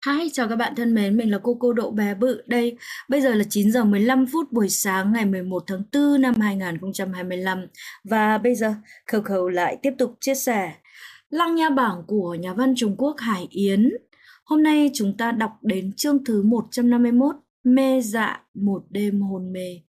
Hi, chào các bạn thân mến, mình là cô Độ Bé Bự đây. Bây giờ là 9 giờ 15 phút buổi sáng ngày 11 tháng 4 năm 2025. Và bây giờ, Khâu Khâu lại tiếp tục chia sẻ Lăng Nha Bảng của nhà văn Trung Quốc Hải Yến. Hôm nay chúng ta đọc đến chương thứ 151, Mê Dạ một đêm hôn mê.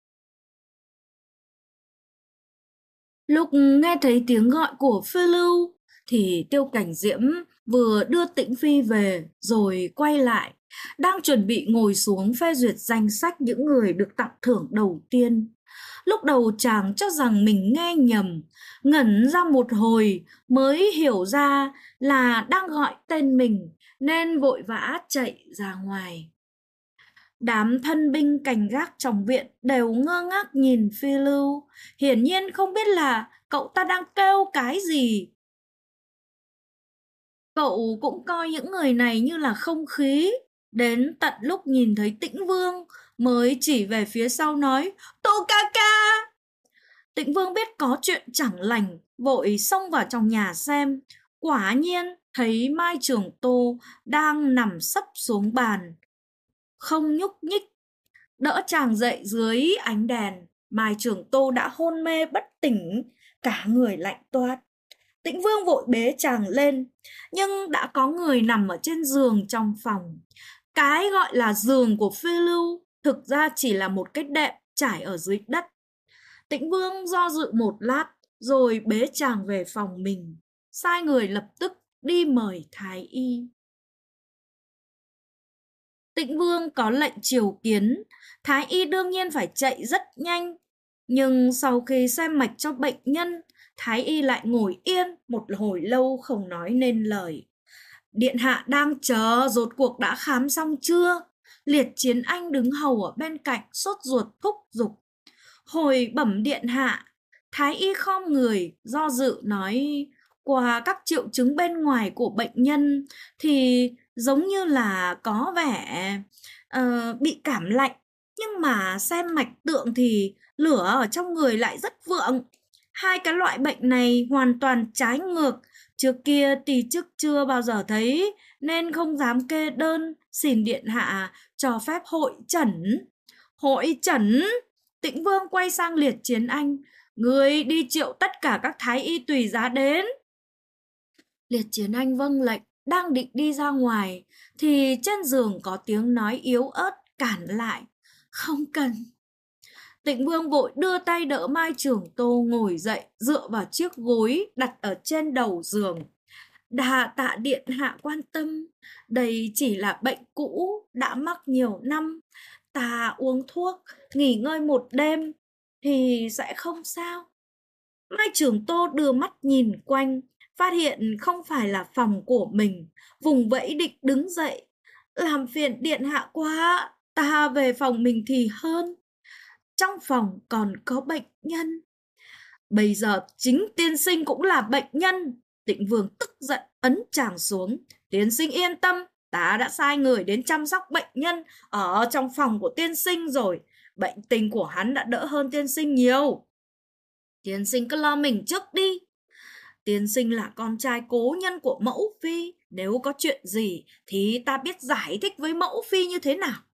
Lúc nghe thấy tiếng gọi của Phi Lưu thì Tiêu Cảnh Diễm vừa đưa Tĩnh Phi về rồi quay lại, đang chuẩn bị ngồi xuống phê duyệt danh sách những người được tặng thưởng đầu tiên. Lúc đầu chàng cho rằng mình nghe nhầm, ngẩn ra một hồi mới hiểu ra là đang gọi tên mình nên vội vã chạy ra ngoài. Đám thân binh canh gác trong viện đều ngơ ngác nhìn Phi Lưu, hiển nhiên không biết là cậu ta đang kêu cái gì. Cậu cũng coi những người này như là không khí, đến tận lúc nhìn thấy Tĩnh Vương mới chỉ về phía sau nói Tô ca ca. Tĩnh Vương biết có chuyện chẳng lành, vội xông vào trong nhà xem. Quả nhiên thấy Mai Trường Tô đang nằm sấp xuống bàn, không nhúc nhích. Đỡ chàng dậy dưới ánh đèn, Mai Trường Tô đã hôn mê bất tỉnh, cả người lạnh toát. Tĩnh Vương vội bế chàng lên, nhưng đã có người nằm ở trên giường trong phòng. Cái gọi là giường của Phi Lưu thực ra chỉ là một cái đệm trải ở dưới đất. Tĩnh Vương do dự một lát, rồi bế chàng về phòng mình, sai người lập tức đi mời thái y. Tĩnh Vương có lệnh triều kiến, thái y đương nhiên phải chạy rất nhanh. Nhưng sau khi xem mạch cho bệnh nhân, thái y lại ngồi yên một hồi lâu không nói nên lời. Điện hạ đang chờ rốt cuộc đã khám xong chưa? Liệt Chiến Anh đứng hầu ở bên cạnh sốt ruột thúc giục. Hồi bẩm điện hạ, thái y khom người do dự nói, qua các triệu chứng bên ngoài của bệnh nhân thì giống như là có vẻ bị cảm lạnh, nhưng mà xem mạch tượng thì lửa ở trong người lại rất vượng. Hai cái loại bệnh này hoàn toàn trái ngược, trước kia thì trước chưa bao giờ thấy nên không dám kê đơn, xin điện hạ cho phép hội chẩn. Hội chẩn? Tĩnh Vương quay sang Liệt Chiến Anh, người đi triệu tất cả các thái y tùy giá đến. Liệt Chiến Anh vâng lệnh, đang định đi ra ngoài thì trên giường có tiếng nói yếu ớt cản lại. Không cần. Tĩnh Vương vội đưa tay đỡ Mai Trường Tô ngồi dậy, dựa vào chiếc gối đặt ở trên đầu giường. Đà tạ điện hạ quan tâm, đây chỉ là bệnh cũ đã mắc nhiều năm, ta uống thuốc nghỉ ngơi một đêm thì sẽ không sao. Mai Trường Tô đưa mắt nhìn quanh, phát hiện không phải là phòng của mình, vùng vẫy định đứng dậy. Làm phiền điện hạ quá, ta về phòng mình thì hơn. Trong phòng còn có bệnh nhân. Bây giờ chính tiên sinh cũng là bệnh nhân. Tĩnh Vương tức giận ấn chàng xuống. Tiên sinh yên tâm, ta đã sai người đến chăm sóc bệnh nhân ở trong phòng của tiên sinh rồi. Bệnh tình của hắn đã đỡ hơn tiên sinh nhiều. Tiên sinh cứ lo mình trước đi. Tiên sinh là con trai cố nhân của mẫu phi, nếu có chuyện gì thì ta biết giải thích với mẫu phi như thế nào.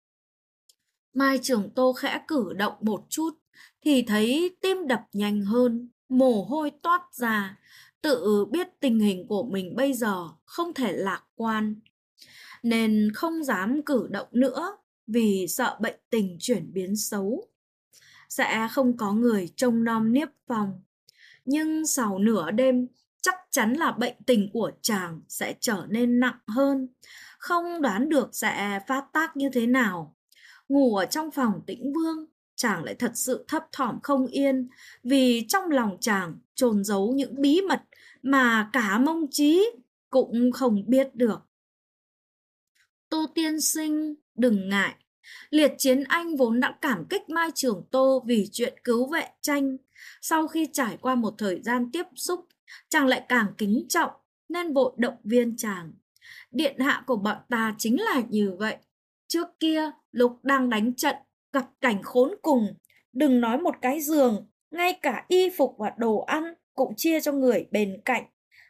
Mai Trường Tô khẽ cử động một chút thì thấy tim đập nhanh hơn, mồ hôi toát ra, tự biết tình hình của mình bây giờ không thể lạc quan, nên không dám cử động nữa vì sợ bệnh tình chuyển biến xấu. Sẽ không có người trông nom niếp phòng, nhưng sau nửa đêm chắc chắn là bệnh tình của chàng sẽ trở nên nặng hơn, không đoán được sẽ phát tác như thế nào. Ngủ ở trong phòng Tĩnh Vương, chàng lại thật sự thấp thỏm không yên, vì trong lòng chàng chôn giấu những bí mật mà cả Mông Chí cũng không biết được. Tô tiên sinh, đừng ngại. Liệt Chiến Anh vốn đã cảm kích Mai Trường Tô vì chuyện cứu vệ tranh. Sau khi trải qua một thời gian tiếp xúc, chàng lại càng kính trọng, nên vội động viên chàng. Điện hạ của bọn ta chính là như vậy. Trước kia, lúc đang đánh trận, gặp cảnh khốn cùng, đừng nói một cái giường, ngay cả y phục và đồ ăn cũng chia cho người bên cạnh.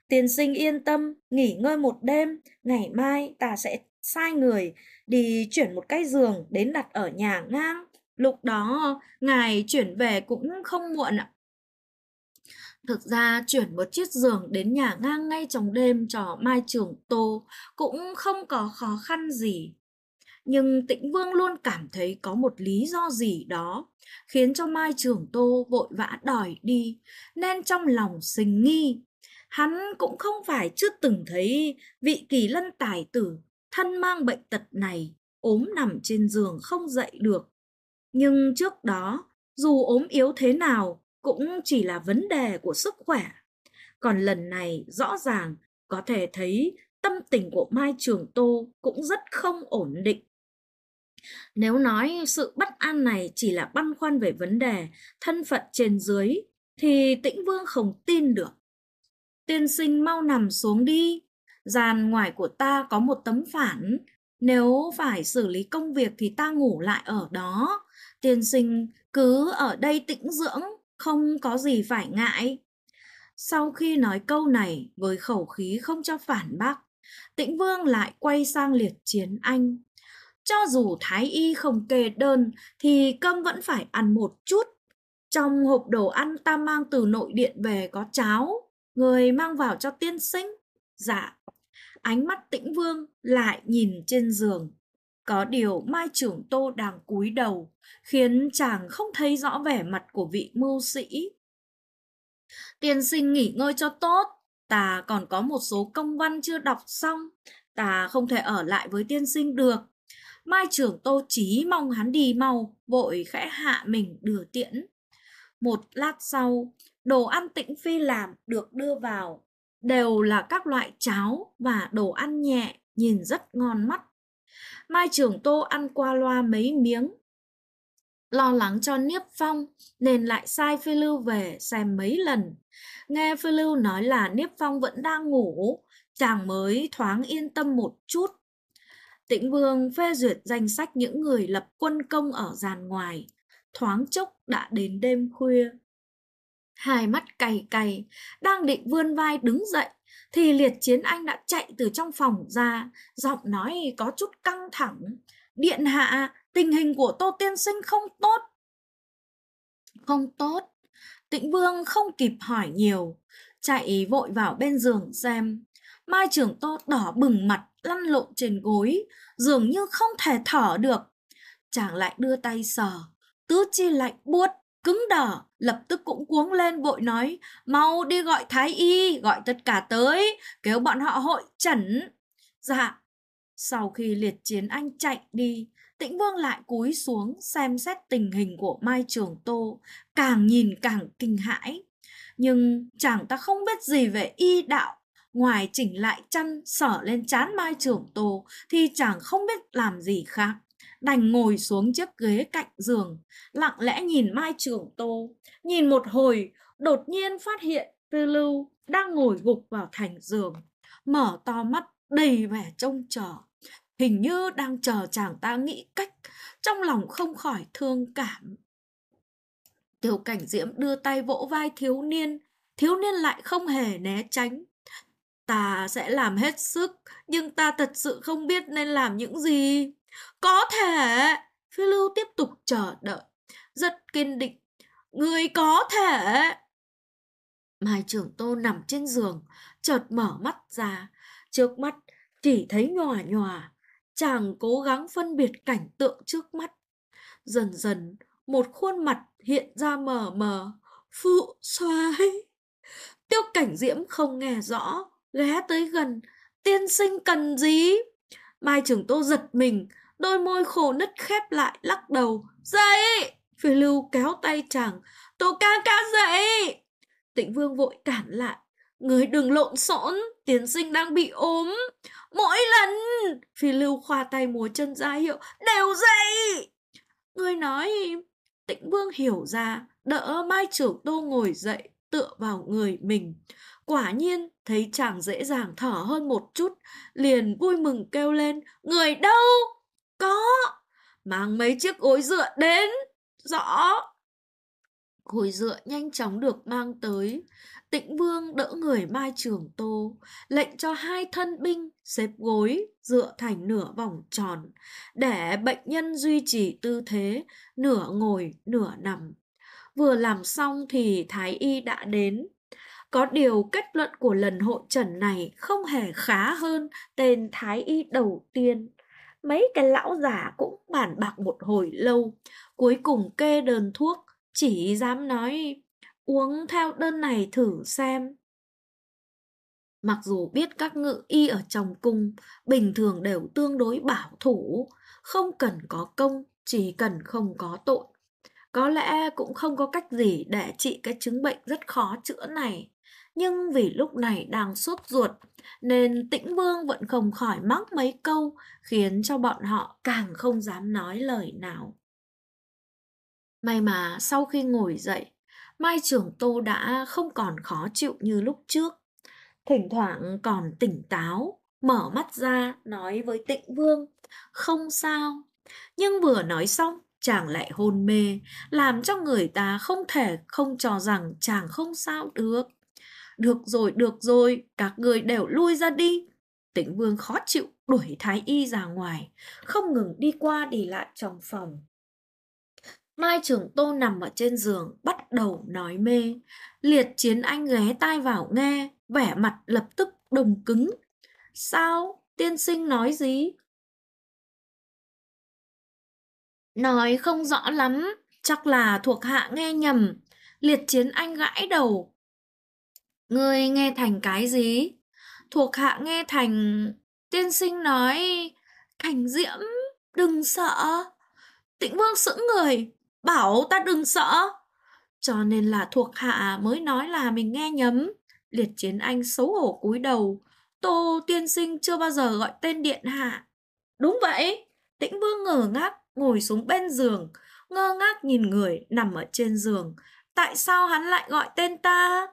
Tiên sinh yên tâm, nghỉ ngơi một đêm, ngày mai ta sẽ sai người đi chuyển một cái giường đến đặt ở nhà ngang. Lúc đó ngài chuyển về cũng không muộn ạ. Thực ra chuyển một chiếc giường đến nhà ngang ngay trong đêm cho Mai Trường Tô cũng không có khó khăn gì. Nhưng Tĩnh Vương luôn cảm thấy có một lý do gì đó khiến cho Mai Trường Tô vội vã đòi đi, nên trong lòng sinh nghi. Hắn cũng không phải chưa từng thấy vị Kỳ Lân tài tử thân mang bệnh tật này ốm nằm trên giường không dậy được. Nhưng trước đó, dù ốm yếu thế nào cũng chỉ là vấn đề của sức khỏe. Còn lần này rõ ràng có thể thấy tâm tình của Mai Trường Tô cũng rất không ổn định. Nếu nói sự bất an này chỉ là băn khoăn về vấn đề thân phận trên dưới, thì Tĩnh Vương không tin được. Tiên sinh mau nằm xuống đi. Gian ngoài của ta có một tấm phản. Nếu phải xử lý công việc thì ta ngủ lại ở đó. Tiên sinh cứ ở đây tĩnh dưỡng, không có gì phải ngại. Sau khi nói câu này với khẩu khí không cho phản bác, Tĩnh Vương lại quay sang Liệt Chiến Anh. Cho dù Thái Y không kê đơn thì cơm vẫn phải ăn một chút. Trong hộp đồ ăn ta mang từ nội điện về có cháo, người mang vào cho tiên sinh. Dạ. Ánh mắt Tĩnh Vương lại nhìn trên giường. Có điều Mai Trưởng Tô đang cúi đầu, khiến chàng không thấy rõ vẻ mặt của vị mưu sĩ. Tiên sinh nghỉ ngơi cho tốt, ta còn có một số công văn chưa đọc xong, ta không thể ở lại với tiên sinh được. Mai Trưởng Tô chí mong hắn đi mau, vội khẽ hạ mình đưa tiễn. Một lát sau, đồ ăn Tĩnh Phi làm được đưa vào, đều là các loại cháo và đồ ăn nhẹ, nhìn rất ngon mắt. Mai Trưởng Tô ăn qua loa mấy miếng, lo lắng cho Niếp Phong nên lại sai Phi Lưu về xem mấy lần. Nghe Phi Lưu nói là Niếp Phong vẫn đang ngủ, chàng mới thoáng yên tâm một chút. Tĩnh Vương phê duyệt danh sách những người lập quân công ở giàn ngoài, thoáng chốc đã đến đêm khuya. Hai mắt cay cay, đang định vươn vai đứng dậy, thì Liệt Chiến Anh đã chạy từ trong phòng ra, giọng nói có chút căng thẳng. Điện hạ, tình hình của Tô tiên sinh không tốt. Không tốt. Tĩnh Vương không kịp hỏi nhiều, chạy vội vào bên giường xem. Mai Trưởng Tô đỏ bừng mặt, lăn lộn trên gối, dường như không thể thở được. Chàng lại đưa tay sờ, tứ chi lạnh buốt, cứng đờ, lập tức cũng cuống lên vội nói, mau đi gọi thái y, gọi tất cả tới, kêu bọn họ hội chẩn. Dạ. Sau khi Liệt Chiến Anh chạy đi, Tĩnh Vương lại cúi xuống xem xét tình hình của Mai Trường Tô, càng nhìn càng kinh hãi. Nhưng chàng ta không biết gì về y đạo, ngoài chỉnh lại chăn sở lên trán Mai Trường Tô thì chàng không biết làm gì khác. Đành ngồi xuống chiếc ghế cạnh giường, lặng lẽ nhìn Mai Trường Tô. Nhìn một hồi, đột nhiên phát hiện Phi Lưu đang ngồi gục vào thành giường, mở to mắt đầy vẻ trông chờ, hình như đang chờ chàng ta nghĩ cách. Trong lòng không khỏi thương cảm. Tiêu Cảnh Diễm đưa tay vỗ vai thiếu niên lại không hề né tránh. Ta sẽ làm hết sức, nhưng ta thật sự không biết nên làm những gì. Có thể. Phi Lưu tiếp tục chờ đợi, rất kiên định. Người có thể. Mai Trưởng Tô nằm trên giường, chợt mở mắt ra. Trước mắt chỉ thấy nhòa nhòa. Chàng cố gắng phân biệt cảnh tượng trước mắt. Dần dần, một khuôn mặt hiện ra mờ mờ. Phụ soái. Tiêu Cảnh Diễm không nghe rõ, ghé tới gần. Tiên sinh cần gì? Mai Trường Tô giật mình, đôi môi khổ nứt khép lại, lắc đầu. Dậy! Phi Lưu kéo tay chàng. Tô ca ca dậy! Tĩnh Vương vội cản lại. Người đừng lộn xộn, tiên sinh đang bị ốm. Mỗi lần! Phi Lưu khoa tay múa chân ra hiệu. Đều dậy! Người nói. Tĩnh Vương hiểu ra, đỡ Mai Trưởng Tô ngồi dậy, tựa vào người mình. Quả nhiên thấy chàng dễ dàng thở hơn một chút, liền vui mừng kêu lên. Người đâu? Có. Mang mấy chiếc gối dựa đến. Rõ. Gối dựa nhanh chóng được mang tới. Tĩnh Vương đỡ người Mai Trường Tô, lệnh cho hai thân binh xếp gối dựa thành nửa vòng tròn, để bệnh nhân duy trì tư thế nửa ngồi nửa nằm. Vừa làm xong thì Thái Y đã đến. Có điều kết luận của lần hội trần này không hề khá hơn tên Thái Y đầu tiên. Mấy cái lão già cũng bàn bạc một hồi lâu, cuối cùng kê đơn thuốc, chỉ dám nói uống theo đơn này thử xem. Mặc dù biết các ngự y ở trong cung bình thường đều tương đối bảo thủ, không cần có công, chỉ cần không có tội. Có lẽ cũng không có cách gì để trị cái chứng bệnh rất khó chữa này. Nhưng vì lúc này đang sốt ruột, nên Tĩnh Vương vẫn không khỏi mắng mấy câu, khiến cho bọn họ càng không dám nói lời nào. May mà sau khi ngồi dậy, Mai Trường Tô đã không còn khó chịu như lúc trước. Thỉnh thoảng còn tỉnh táo, mở mắt ra nói với Tĩnh Vương, không sao. Nhưng vừa nói xong, chàng lại hôn mê, làm cho người ta không thể không cho rằng chàng không sao được. Được rồi, các người đều lui ra đi. Tĩnh Vương khó chịu đuổi Thái Y ra ngoài, không ngừng đi qua đi lại trong phòng. Mai Trường Tô nằm ở trên giường, bắt đầu nói mê. Liệt Chiến Anh ghé tai vào nghe, vẻ mặt lập tức đông cứng. Sao? Tiên sinh nói gì? Nói không rõ lắm, chắc là thuộc hạ nghe nhầm. Liệt Chiến Anh gãi đầu. Ngươi nghe thành cái gì? Thuộc hạ nghe thành... Tiên sinh nói... Cảnh Diễm, đừng sợ. Tĩnh Vương sững người, bảo ta đừng sợ. Cho nên là thuộc hạ mới nói là mình nghe nhầm. Liệt Chiến Anh xấu hổ cúi đầu. Tô tiên sinh chưa bao giờ gọi tên điện hạ. Đúng vậy. Tĩnh Vương ngơ ngác ngồi xuống bên giường, ngơ ngác nhìn người nằm ở trên giường. Tại sao hắn lại gọi tên ta?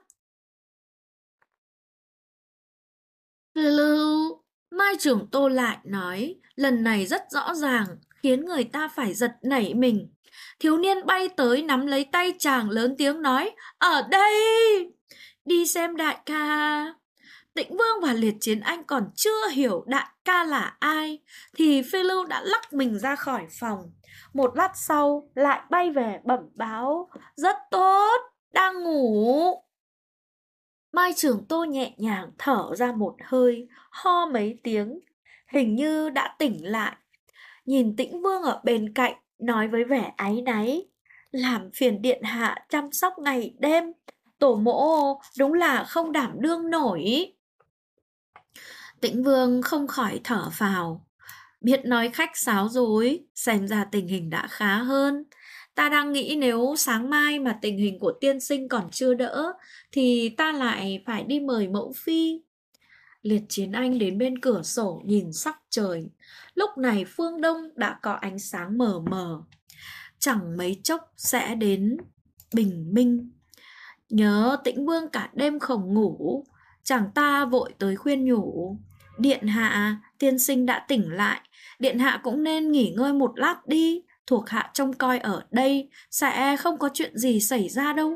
Lưu, Mai Trường Tô lại nói, lần này rất rõ ràng, khiến người ta phải giật nảy mình. Thiếu niên bay tới nắm lấy tay chàng lớn tiếng nói, ở đây, đi xem đại ca. Tĩnh Vương và Liệt Chiến Anh còn chưa hiểu đại ca là ai, thì Phi Lưu đã lắc mình ra khỏi phòng. Một lát sau lại bay về bẩm báo, rất tốt, đang ngủ. Mai Trường Tô nhẹ nhàng thở ra một hơi, ho mấy tiếng, hình như đã tỉnh lại. Nhìn Tĩnh Vương ở bên cạnh, nói với vẻ áy náy, làm phiền điện hạ chăm sóc ngày đêm, tổ mẫu đúng là không đảm đương nổi. Tĩnh Vương không khỏi thở phào, biết nói khách sáo rồi, xem ra tình hình đã khá hơn. Ta đang nghĩ nếu sáng mai mà tình hình của tiên sinh còn chưa đỡ, thì ta lại phải đi mời mẫu phi. Liệt Chiến Anh đến bên cửa sổ nhìn sắc trời. Lúc này phương đông đã có ánh sáng mờ mờ. Chẳng mấy chốc sẽ đến bình minh. Nhớ Tĩnh Vương cả đêm không ngủ, chàng ta vội tới khuyên nhủ. Điện hạ, tiên sinh đã tỉnh lại, điện hạ cũng nên nghỉ ngơi một lát đi, thuộc hạ trông coi ở đây, sẽ không có chuyện gì xảy ra đâu.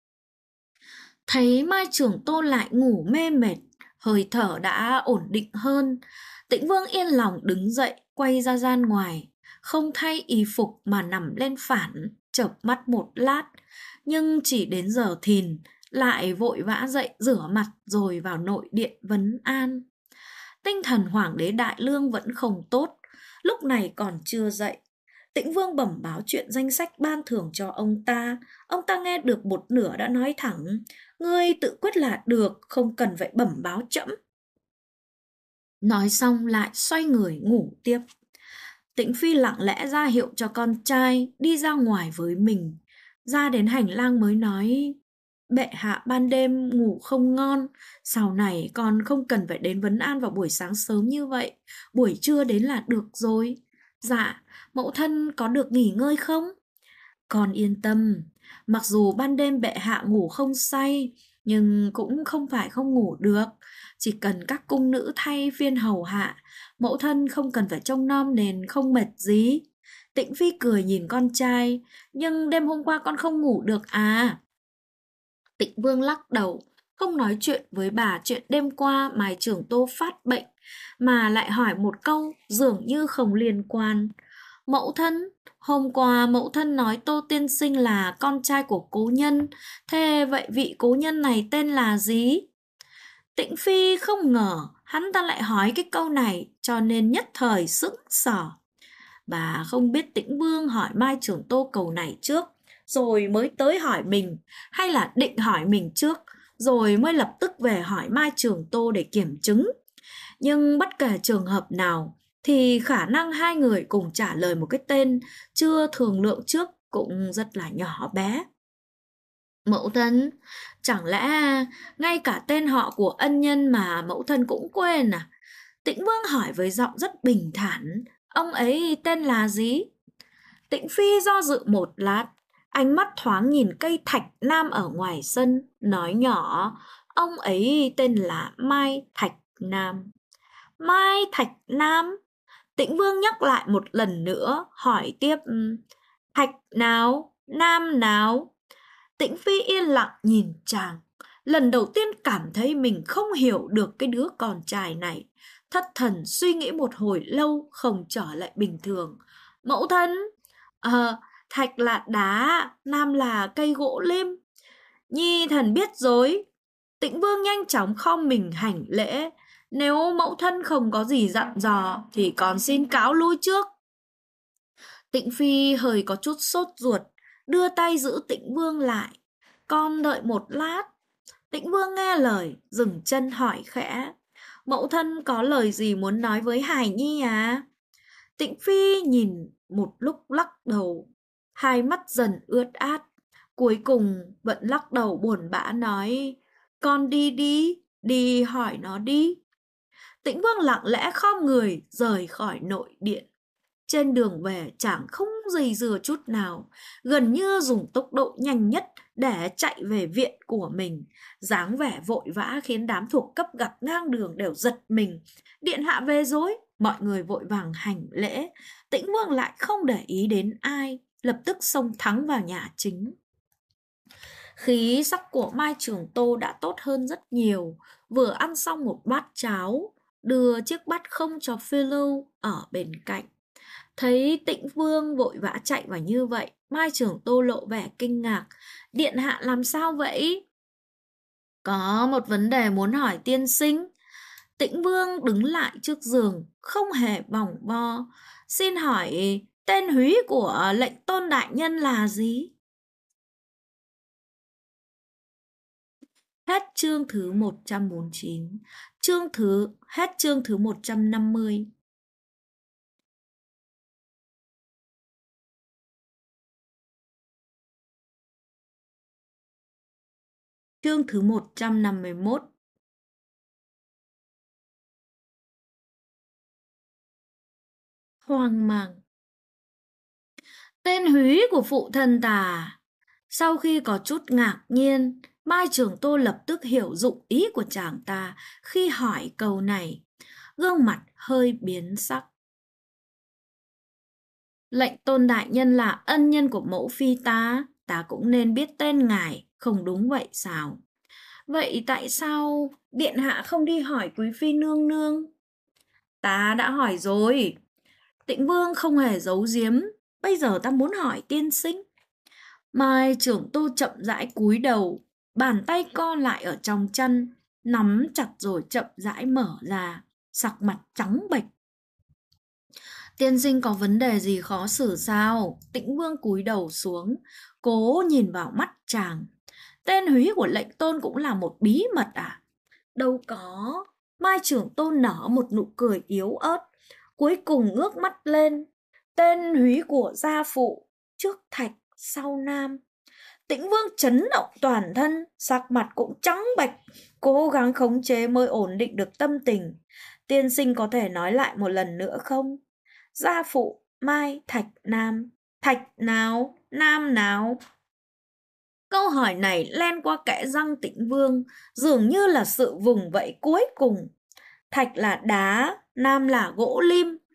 Thấy Mai Trường Tô lại ngủ mê mệt, hơi thở đã ổn định hơn. Tĩnh Vương yên lòng đứng dậy, quay ra gian ngoài, không thay y phục mà nằm lên phản, chợp mắt một lát, nhưng chỉ đến giờ thìn, lại vội vã dậy rửa mặt rồi vào nội điện vấn an. Tinh thần Hoàng đế Đại Lương vẫn không tốt, lúc này còn chưa dậy. Tĩnh Vương bẩm báo chuyện danh sách ban thưởng cho ông ta nghe được một nửa đã nói thẳng, ngươi tự quyết là được, không cần phải bẩm báo trẫm. Nói xong lại xoay người ngủ tiếp. Tĩnh Phi lặng lẽ ra hiệu cho con trai đi ra ngoài với mình. Ra đến hành lang mới nói, bệ hạ ban đêm ngủ không ngon, sau này con không cần phải đến vấn an vào buổi sáng sớm như vậy, buổi trưa đến là được rồi. Dạ, mẫu thân có được nghỉ ngơi không? Con yên tâm, mặc dù ban đêm bệ hạ ngủ không say, nhưng cũng không phải không ngủ được. Chỉ cần các cung nữ thay phiên hầu hạ, mẫu thân không cần phải trông nom nên không mệt gì. Tĩnh Phi cười nhìn con trai, nhưng đêm hôm qua con không ngủ được à? Tĩnh Vương lắc đầu, không nói chuyện với bà chuyện đêm qua Mai Trưởng Tô phát bệnh, mà lại hỏi một câu dường như không liên quan. Mẫu thân, hôm qua mẫu thân nói Tô tiên sinh là con trai của cố nhân, thế vậy vị cố nhân này tên là gì? Tĩnh Phi không ngờ hắn ta lại hỏi cái câu này, cho nên nhất thời sững sờ. Bà không biết Tĩnh Vương hỏi Mai Trưởng Tô câu này trước, rồi mới tới hỏi mình, hay là định hỏi mình trước, rồi mới lập tức về hỏi Mai Trưởng Tô để kiểm chứng. Nhưng bất kể trường hợp nào, thì khả năng hai người cùng trả lời một cái tên chưa thương lượng trước cũng rất là nhỏ bé. Mẫu thân, chẳng lẽ ngay cả tên họ của ân nhân mà mẫu thân cũng quên à? Tĩnh Vương hỏi với giọng rất bình thản, ông ấy tên là gì? Tĩnh Phi do dự một lát, ánh mắt thoáng nhìn cây thạch nam ở ngoài sân, nói nhỏ, ông ấy tên là Mai Thạch Nam. Mai Thạch Nam? Tĩnh Vương nhắc lại một lần nữa, hỏi tiếp, Thạch nào? Nam nào? Tĩnh Phi yên lặng nhìn chàng, lần đầu tiên cảm thấy mình không hiểu được cái đứa con trai này. Thất thần suy nghĩ một hồi lâu không trở lại bình thường. Mẫu thân, Thạch là đá, Nam là cây gỗ lim. Nhi thần biết rồi. Tĩnh Vương nhanh chóng khom mình hành lễ. Nếu mẫu thân không có gì dặn dò thì con xin cáo lui trước. Tĩnh Phi hơi có chút sốt ruột, đưa tay giữ Tĩnh Vương lại. Con đợi một lát. Tĩnh Vương nghe lời, dừng chân hỏi khẽ. Mẫu thân có lời gì muốn nói với Hải Nhi à? Tĩnh Phi nhìn một lúc lắc đầu, hai mắt dần ướt át. Cuối cùng vẫn lắc đầu buồn bã nói, con đi đi, đi hỏi nó đi. Tĩnh Vương lặng lẽ khom người rời khỏi nội điện. Trên đường về chàng không dây dưa chút nào, gần như dùng tốc độ nhanh nhất để chạy về viện của mình. Dáng vẻ vội vã khiến đám thuộc cấp gặp ngang đường đều giật mình. Điện hạ về rồi, mọi người vội vàng hành lễ. Tĩnh Vương lại không để ý đến ai, lập tức xông thẳng vào nhà chính. Khí sắc của Mai Trường Tô đã tốt hơn rất nhiều, vừa ăn xong một bát cháo, đưa chiếc bát không cho Phi Lưu ở bên cạnh. Thấy Tĩnh Vương vội vã chạy vào như vậy, Mai Trường Tô lộ vẻ kinh ngạc. Điện hạ làm sao vậy? Có một vấn đề muốn hỏi tiên sinh. Tĩnh Vương đứng lại trước giường, không hề vòng vo. Xin hỏi tên húy của lệnh tôn đại nhân là gì? Hết chương thứ 149. Hết chương thứ 150. Chương thứ 151. Hoang mang. Tên húy của phụ thân ta. Sau khi có chút ngạc nhiên, Mai Trường Tô lập tức hiểu dụng ý của chàng ta khi hỏi câu này. Gương mặt hơi biến sắc. Lệnh tôn đại nhân là ân nhân của mẫu phi ta cũng nên biết tên ngài, không đúng vậy sao? Vậy tại sao điện hạ không đi hỏi quý phi nương nương? Ta đã hỏi rồi. Tĩnh Vương không hề giấu giếm, bây giờ ta muốn hỏi tiên sinh. Mai Trưởng Tô chậm rãi cúi đầu, bàn tay co lại ở trong chân, nắm chặt rồi chậm rãi mở ra, sắc mặt trắng bệch. Tiên sinh có vấn đề gì khó xử sao? Tĩnh Vương cúi đầu xuống, cố nhìn vào mắt chàng. Tên húy của lệnh tôn cũng là một bí mật à? Đâu có. Mai Trưởng Tôn nở một nụ cười yếu ớt, cuối cùng ngước mắt lên. Tên húy của gia phụ, trước Thạch, sau Nam. Tĩnh Vương chấn động toàn thân, sắc mặt cũng trắng bệch, cố gắng khống chế mới ổn định được tâm tình. Tiên sinh có thể nói lại một lần nữa không? Gia phụ, Mai, Thạch, Nam. Thạch nào? Nam nào? Câu hỏi này len qua kẽ răng Tĩnh Vương, dường như là sự vùng vẫy cuối cùng. Thạch là đá, Nam là gỗ lim.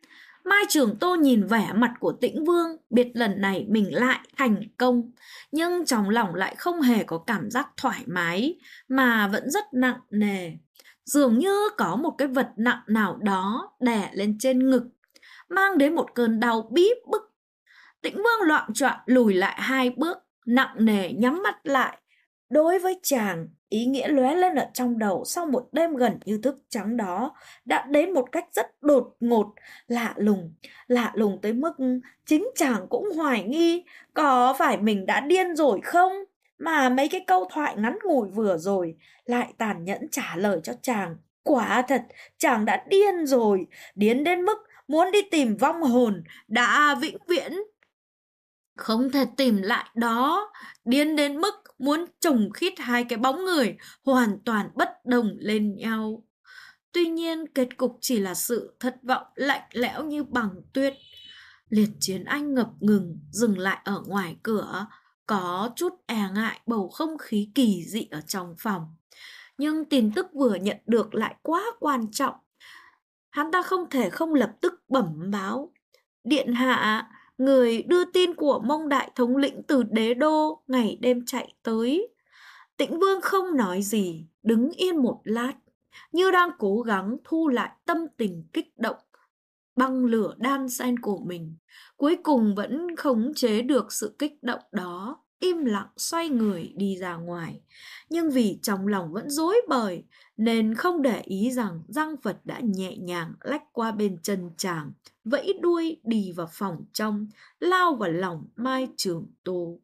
Mai Trường Tô nhìn vẻ mặt của Tĩnh Vương, biết lần này mình lại thành công, nhưng trong lòng lại không hề có cảm giác thoải mái, mà vẫn rất nặng nề. Dường như có một cái vật nặng nào đó đè lên trên ngực, mang đến một cơn đau bí bức. Tĩnh Vương loạng choạng lùi lại 2 bước, nặng nề nhắm mắt lại. Đối với chàng, ý nghĩa lóe lên ở trong đầu sau một đêm gần như thức trắng đó đã đến một cách rất đột ngột, lạ lùng tới mức chính chàng cũng hoài nghi có phải mình đã điên rồi không? Mà mấy cái câu thoại ngắn ngủi vừa rồi lại tàn nhẫn trả lời cho chàng. Quả thật, chàng đã điên rồi, điên đến mức muốn đi tìm vong hồn đã vĩnh viễn không thể tìm lại đó, điên đến mức muốn chồng khít 2 cái bóng người hoàn toàn bất đồng lên nhau. Tuy nhiên kết cục chỉ là sự thất vọng lạnh lẽo như bằng tuyết. Liệt Chiến Anh ngập ngừng dừng lại ở ngoài cửa, có chút e ngại bầu không khí kỳ dị ở trong phòng. Nhưng tin tức vừa nhận được lại quá quan trọng. Hắn ta không thể không lập tức bẩm báo. Điện hạ, người đưa tin của Mông Đại thống lĩnh từ đế đô ngày đêm chạy tới. Tĩnh Vương không nói gì, đứng yên một lát, như đang cố gắng thu lại tâm tình kích động, băng lửa đan xen của mình. Cuối cùng vẫn khống chế được sự kích động đó, im lặng xoay người đi ra ngoài. Nhưng vì trong lòng vẫn rối bời, nên không để ý rằng Giang Phật đã nhẹ nhàng lách qua bên chân chàng, vẫy đuôi đi vào phòng trong, lao vào lòng Mai Trường Tô.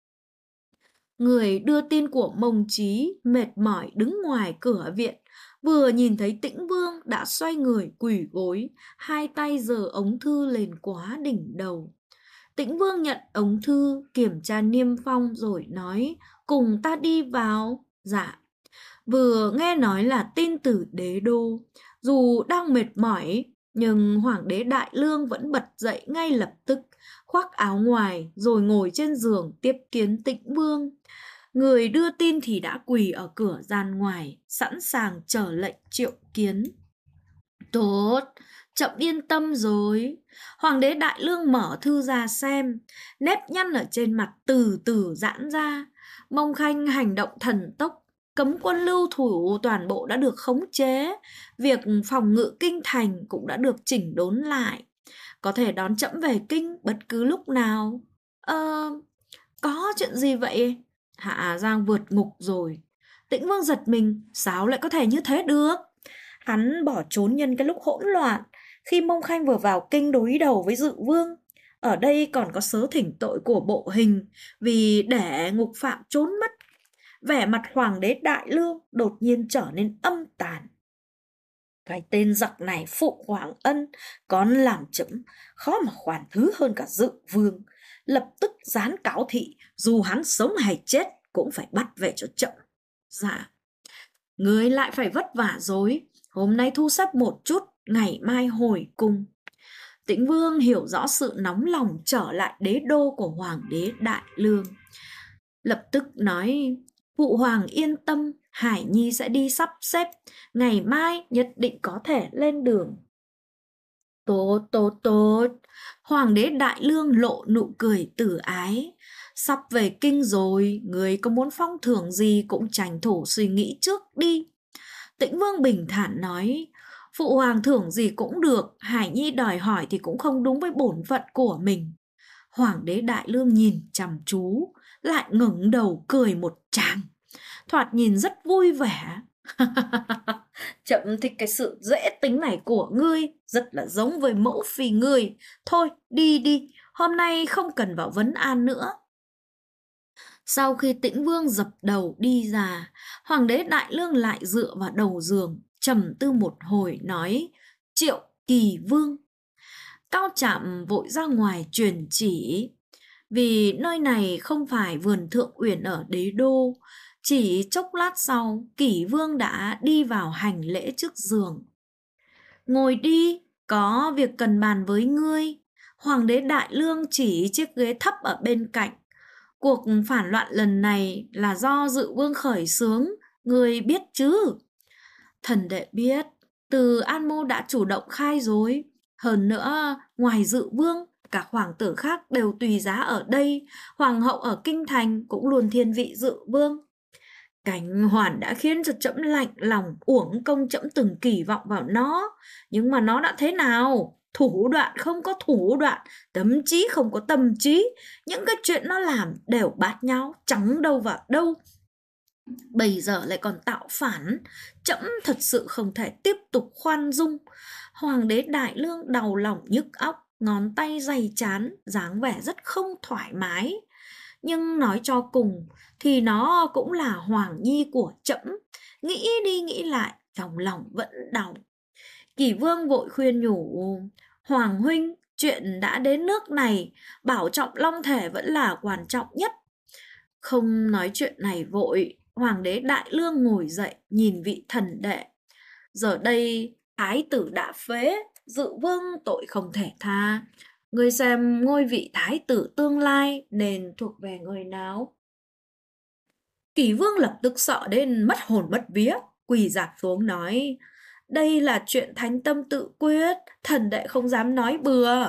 Người đưa tin của Mông Chí mệt mỏi đứng ngoài cửa viện, vừa nhìn thấy Tĩnh Vương đã xoay người quỳ gối, 2 tay giơ ống thư lên quá đỉnh đầu. Tĩnh Vương nhận ống thư, kiểm tra niêm phong rồi nói, cùng ta đi vào. Dạ. Vừa nghe nói là tin từ đế đô, dù đang mệt mỏi, nhưng Hoàng đế Đại Lương vẫn bật dậy ngay lập tức, khoác áo ngoài rồi ngồi trên giường tiếp kiến Tĩnh Vương. Người đưa tin thì đã quỳ ở cửa gian ngoài, sẵn sàng chờ lệnh triệu kiến. Tốt, chậm yên tâm rồi. Hoàng đế Đại Lương mở thư ra xem, nếp nhăn ở trên mặt từ từ giãn ra. Mông Khanh hành động thần tốc, cấm quân lưu thủ toàn bộ đã được khống chế, việc phòng ngự kinh thành cũng đã được chỉnh đốn lại. Có thể đón trẫm về kinh bất cứ lúc nào. Có chuyện gì vậy? Hạ Giang vượt ngục rồi. Tĩnh Vương giật mình, sao lại có thể như thế được? Hắn bỏ trốn nhân cái lúc hỗn loạn, khi Mông Khanh vừa vào kinh đối đầu với Dự Vương. Ở đây còn có sớ thỉnh tội của bộ hình vì để ngục phạm trốn mất. Vẻ mặt Hoàng đế Đại Lương đột nhiên trở nên âm tàn. Cái tên giặc này phụ Hoàng ân, còn làm chấm khó mà khoan thứ hơn cả Dự Vương. Lập tức gián cáo thị, dù hắn sống hay chết cũng phải bắt về cho chậm. Dạ, người lại phải vất vả rồi. Hôm nay thu xếp một chút, ngày mai hồi cung. Tĩnh Vương hiểu rõ sự nóng lòng trở lại đế đô của Hoàng đế Đại Lương. Lập tức nói, phụ hoàng yên tâm, Hải Nhi sẽ đi sắp xếp, ngày mai nhất định có thể lên đường. Tốt, tốt, tốt. Hoàng đế Đại Lương lộ nụ cười tử ái. Sắp về kinh rồi, người có muốn phong thưởng gì cũng tranh thủ suy nghĩ trước đi. Tĩnh Vương bình thản nói, phụ hoàng thưởng gì cũng được, Hải Nhi đòi hỏi thì cũng không đúng với bổn phận của mình. Hoàng đế Đại Lương nhìn chăm chú, lại ngẩng đầu cười một tràng, thoạt nhìn rất vui vẻ. Chậm thích cái sự dễ tính này của ngươi, rất là giống với mẫu phi ngươi. Thôi, đi đi, hôm nay không cần vào vấn an nữa. Sau khi Tĩnh Vương dập đầu đi ra, Hoàng đế Đại Lương lại dựa vào đầu giường, trầm tư một hồi nói, Triệu Kỳ Vương. Cao Trạm vội ra ngoài truyền chỉ, vì nơi này không phải vườn Thượng Uyển ở đế đô. Chỉ chốc lát sau, Kỷ Vương đã đi vào hành lễ trước giường. Ngồi đi, có việc cần bàn với ngươi. Hoàng đế Đại Lương chỉ chiếc ghế thấp ở bên cạnh. Cuộc phản loạn lần này là do Dự Vương khởi xướng, ngươi biết chứ? Thần đệ biết, từ An Mô đã chủ động khai rồi. Hơn nữa, ngoài Dự Vương, các hoàng tử khác đều tùy giá ở đây, hoàng hậu ở kinh thành cũng luôn thiên vị Dự Vương. Cảnh Hoàn đã khiến cho trẫm lạnh lòng, uổng công trẫm từng kỳ vọng vào nó. Nhưng mà nó đã thế nào? Thủ đoạn không có thủ đoạn, tâm trí không có tâm trí. Những cái chuyện nó làm đều bát nháo, chẳng đâu vào đâu. Bây giờ lại còn tạo phản, trẫm thật sự không thể tiếp tục khoan dung. Hoàng đế Đại Lương đau lòng nhức óc, ngón tay day chán, dáng vẻ rất không thoải mái. Nhưng nói cho cùng thì nó cũng là Hoàng Nhi của trẫm. Nghĩ đi nghĩ lại, trong lòng vẫn đau. Kỷ Vương vội khuyên nhủ, Hoàng huynh, chuyện đã đến nước này, bảo trọng long thể vẫn là quan trọng nhất. Không nói chuyện này vội, Hoàng đế Đại Lương ngồi dậy nhìn vị thần đệ. Giờ đây thái tử đã phế, Dự Vương tội không thể tha. Ngươi xem ngôi vị thái tử tương lai nên thuộc về người nào? Kỷ Vương lập tức sợ đến mất hồn mất vía, quỳ rạp xuống nói, đây là chuyện thánh tâm tự quyết, thần đệ không dám nói bừa.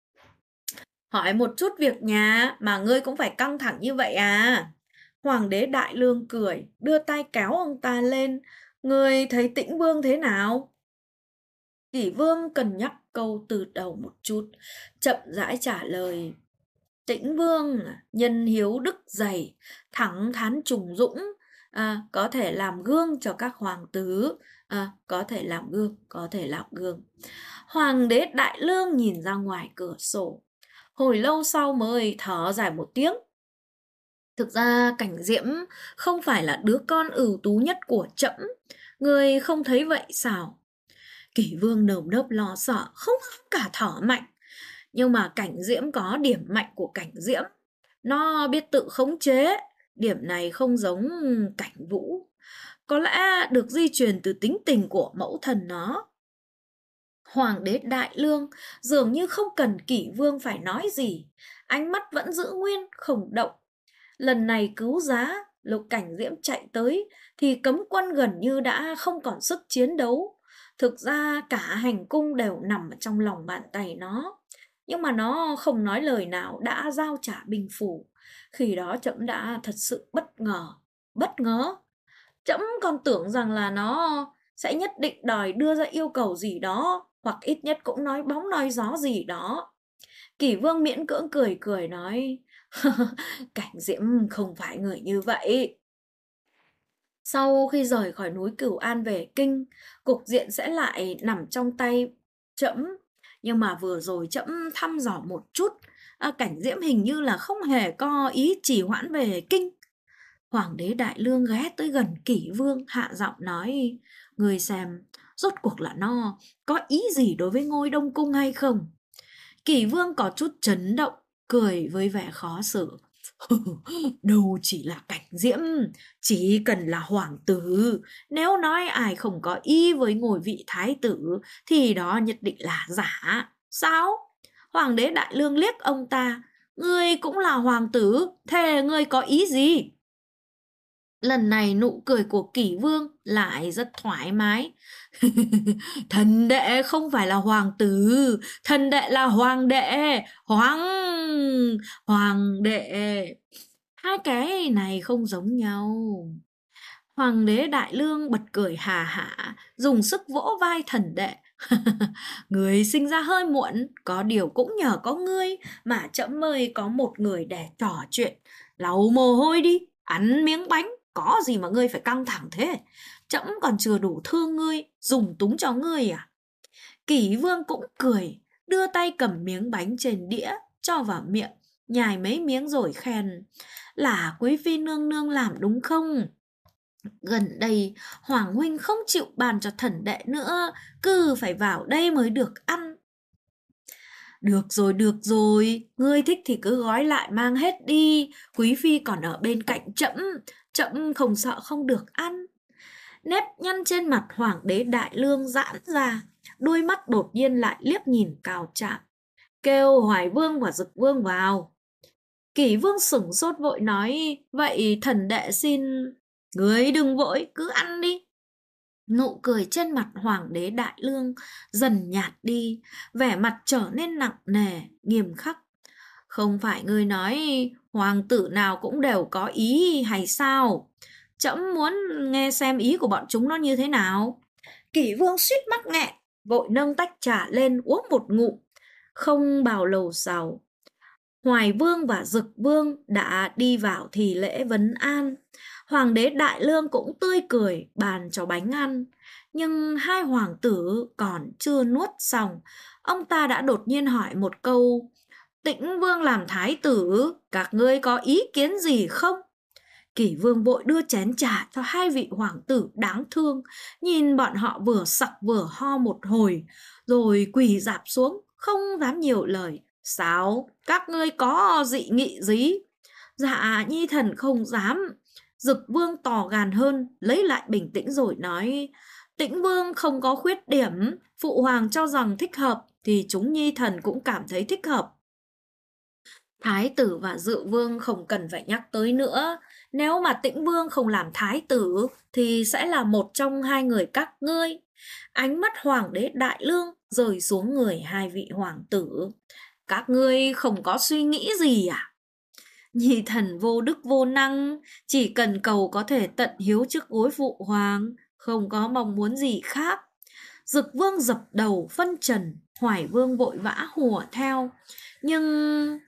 Hỏi một chút việc nhà mà ngươi cũng phải căng thẳng như vậy à? Hoàng đế Đại Lương cười, đưa tay kéo ông ta lên. Ngươi thấy Tĩnh Vương thế nào? Kỷ Vương cân nhắc câu từ đầu một chút, chậm rãi trả lời. Tĩnh Vương, nhân hiếu đức dày, thẳng thắn trùng dũng, có thể làm gương cho các hoàng tử, có thể làm gương, có thể làm gương. Hoàng đế Đại Lương nhìn ra ngoài cửa sổ, hồi lâu sau mới thở dài một tiếng. Thực ra Cảnh Diễm không phải là đứa con ưu tú nhất của trẫm, người không thấy vậy sao? Kỷ Vương nơm nớp lo sợ, không cả thở mạnh. Nhưng mà Cảnh Diễm có điểm mạnh của Cảnh Diễm. Nó biết tự khống chế. Điểm này không giống Cảnh Vũ. Có lẽ được di truyền từ tính tình của mẫu thần nó. Hoàng đế Đại Lương dường như không cần Kỷ Vương phải nói gì. Ánh mắt vẫn giữ nguyên, không động. Lần này cứu giá, lúc Cảnh Diễm chạy tới thì cấm quân gần như đã không còn sức chiến đấu. Thực ra cả hành cung đều nằm trong lòng bàn tay nó. Nhưng mà nó không nói lời nào đã giao trả binh phủ. Khi đó trẫm đã thật sự bất ngờ. Bất ngờ? Trẫm còn tưởng rằng là nó sẽ nhất định đòi đưa ra yêu cầu gì đó, hoặc ít nhất cũng nói bóng nói gió gì đó. Kỷ Vương miễn cưỡng cười cười nói, Cảnh Diễm không phải người như vậy. Sau khi rời khỏi núi Cửu An về kinh, cục diện sẽ lại nằm trong tay trẫm. Nhưng mà vừa rồi trẫm thăm dò một chút, Cảnh Diễm hình như là không hề có ý trì hoãn về kinh. Hoàng đế Đại Lương ghé tới gần Kỷ Vương, hạ giọng nói, người xem, rốt cuộc là nó có ý gì đối với ngôi Đông Cung hay không? Kỷ Vương có chút chấn động, cười với vẻ khó xử. Đâu chỉ là Cảnh Diễm, chỉ cần là hoàng tử, nếu nói ai không có ý với ngôi vị thái tử thì đó nhất định là giả. Sao? Hoàng đế Đại Lương liếc ông ta, ngươi cũng là hoàng tử, thế ngươi có ý gì? Lần này nụ cười của Kỷ Vương lại rất thoải mái. Thần đệ không phải là hoàng tử, thần đệ là hoàng đệ, hoàng đệ. Hai cái này không giống nhau. Hoàng đế Đại Lương bật cười hà hả, dùng sức vỗ vai thần đệ. Người sinh ra hơi muộn, có điều cũng nhờ có ngươi mà trẫm mới có một người để trò chuyện. Lau mồ hôi đi, ăn miếng bánh, có gì mà ngươi phải căng thẳng thế? Trẫm còn chưa đủ thương ngươi, dùng túng cho ngươi à? Kỷ Vương cũng cười, đưa tay cầm miếng bánh trên đĩa, cho vào miệng, nhai mấy miếng rồi khen. Là quý phi nương nương làm đúng không? Gần đây, Hoàng huynh không chịu bàn cho thần đệ nữa, cứ phải vào đây mới được ăn. Được rồi, ngươi thích thì cứ gói lại mang hết đi, quý phi còn ở bên cạnh trẫm không sợ không được ăn. Nếp nhăn trên mặt Hoàng đế Đại Lương giãn ra, đôi mắt đột nhiên lại liếc nhìn Cao Trạm, kêu Hoài Vương và Dực Vương vào. Kỷ Vương sửng sốt vội nói, vậy thần đệ xin. Ngươi đừng vội, cứ ăn đi. Nụ cười trên mặt hoàng đế Đại Lương dần nhạt đi, vẻ mặt trở nên nặng nề, nghiêm khắc. Không phải ngươi nói hoàng tử nào cũng đều có ý hay sao? Trẫm muốn nghe xem ý của bọn chúng nó như thế nào. Kỷ Vương suýt mắc nghẹn, vội nâng tách trà lên uống một ngụm. Không bao lâu sau, Hoài Vương và Dực Vương đã đi vào thì lễ vấn an. Hoàng đế Đại Lương cũng tươi cười bàn cho bánh ăn. Nhưng hai hoàng tử còn chưa nuốt xong, ông ta đã đột nhiên hỏi một câu: Tĩnh Vương làm thái tử, các ngươi có ý kiến gì không? Kỷ Vương vội đưa chén trà cho hai vị hoàng tử đáng thương, nhìn bọn họ vừa sặc vừa ho một hồi, rồi quỳ rạp xuống, không dám nhiều lời. Sao? Các ngươi có dị nghị gì? Dạ, nhi thần không dám. Dực Vương tỏ gàn hơn, lấy lại bình tĩnh rồi nói: Tĩnh Vương không có khuyết điểm, phụ hoàng cho rằng thích hợp, thì chúng nhi thần cũng cảm thấy thích hợp. Thái tử và Dự Vương không cần phải nhắc tới nữa. Nếu mà Tĩnh Vương không làm thái tử thì sẽ là một trong hai người các ngươi. Ánh mắt hoàng đế Đại Lương rơi xuống người hai vị hoàng tử. Các ngươi không có suy nghĩ gì à? Nhi thần vô đức vô năng, chỉ cần cầu có thể tận hiếu trước gối phụ hoàng, không có mong muốn gì khác. Dực Vương dập đầu phân trần, Hoài Vương vội vã hùa theo. Nhưng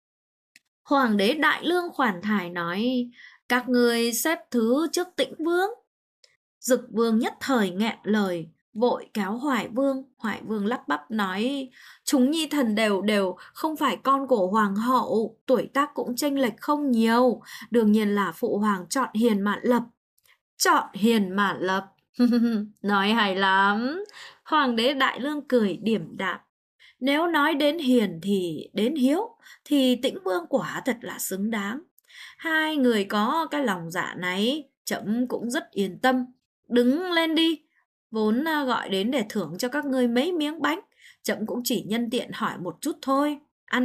Hoàng đế Đại Lương khoản thải nói: Các ngươi xếp thứ trước Tĩnh Vương. Dực Vương nhất thời nghẹn lời, vội kéo Hoài Vương. Hoài Vương lắp bắp nói: Chúng nhi thần đều đều không phải con của hoàng hậu, tuổi tác cũng chênh lệch không nhiều, đương nhiên là phụ hoàng chọn hiền mà lập. Chọn hiền mà lập. Nói hay lắm. Hoàng đế Đại Lương cười điềm đạm. Nếu nói đến hiền thì đến hiếu, thì Tĩnh Vương quả thật là xứng đáng. Hai người có cái lòng dạ này, trẫm cũng rất yên tâm. Đứng lên đi, vốn gọi đến để thưởng cho các ngươi mấy miếng bánh, trẫm cũng chỉ nhân tiện hỏi một chút thôi.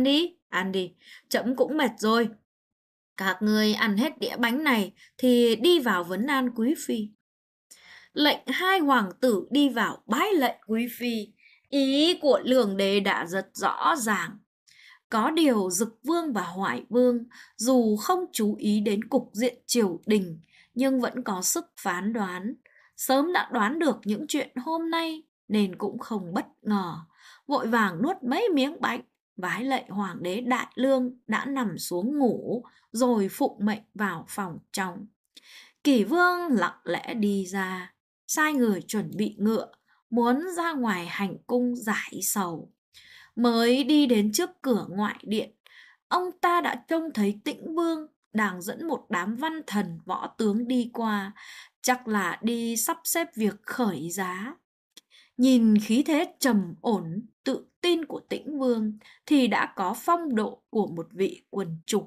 Ăn đi, trẫm cũng mệt rồi. Các ngươi ăn hết đĩa bánh này thì đi vào vấn an quý phi. Lệnh hai hoàng tử đi vào bái lệnh quý phi. Ý của Lương Đế đã rất rõ ràng. Có điều Dực Vương và Hoài Vương dù không chú ý đến cục diện triều đình nhưng vẫn có sức phán đoán. Sớm đã đoán được những chuyện hôm nay nên cũng không bất ngờ. Vội vàng nuốt mấy miếng bánh, vái lệnh Hoàng đế Đại Lương đã nằm xuống ngủ rồi phụng mệnh vào phòng trong. Kỷ Vương lặng lẽ đi ra, sai người chuẩn bị ngựa, muốn ra ngoài hành cung giải sầu. Mới đi đến trước cửa ngoại điện, ông ta đã trông thấy Tĩnh Vương đang dẫn một đám văn thần võ tướng đi qua, chắc là đi sắp xếp việc khởi giá. Nhìn khí thế trầm ổn, tự tin của Tĩnh Vương thì đã có phong độ của một vị quân chủ.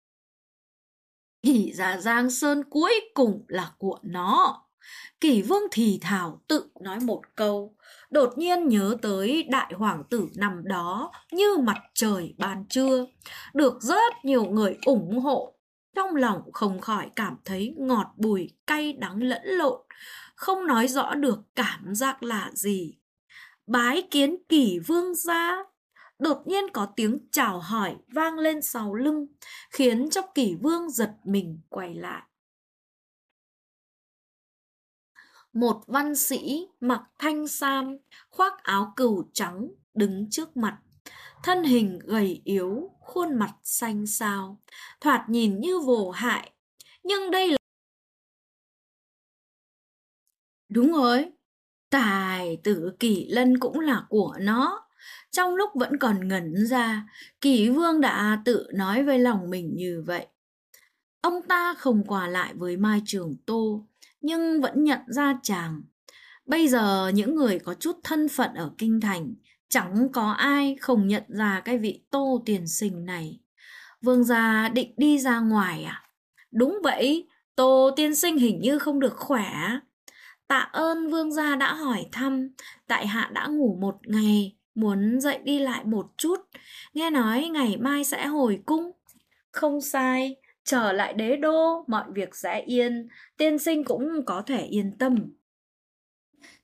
Thì ra Giang Sơn cuối cùng là của nó. Kỷ Vương thì thào tự nói một câu, đột nhiên nhớ tới đại hoàng tử năm đó như mặt trời ban trưa, được rất nhiều người ủng hộ. Trong lòng không khỏi cảm thấy ngọt bùi cay đắng lẫn lộn, không nói rõ được cảm giác là gì. Bái kiến Kỷ Vương gia. Đột nhiên có tiếng chào hỏi vang lên sau lưng, khiến cho Kỷ Vương giật mình quay lại. Một văn sĩ mặc thanh sam, khoác áo cừu trắng đứng trước mặt. Thân hình gầy yếu, khuôn mặt xanh xao, thoạt nhìn như vô hại. Nhưng đây là... Đúng rồi, tài tử Kỷ Lân cũng là của nó. Trong lúc vẫn còn ngẩn ra, Kỷ Vương đã tự nói với lòng mình như vậy. Ông ta không qua lại với Mai Trường Tô, nhưng vẫn nhận ra chàng. Bây giờ những người có chút thân phận ở kinh thành, chẳng có ai không nhận ra cái vị Tô tiên sinh này. Vương gia định đi ra ngoài à? Đúng vậy, Tô tiên sinh hình như không được khỏe. Tạ ơn vương gia đã hỏi thăm, tại hạ đã ngủ một ngày, muốn dậy đi lại một chút. Nghe nói ngày mai sẽ hồi cung. Không sai, trở lại đế đô, mọi việc sẽ yên, tiên sinh cũng có thể yên tâm.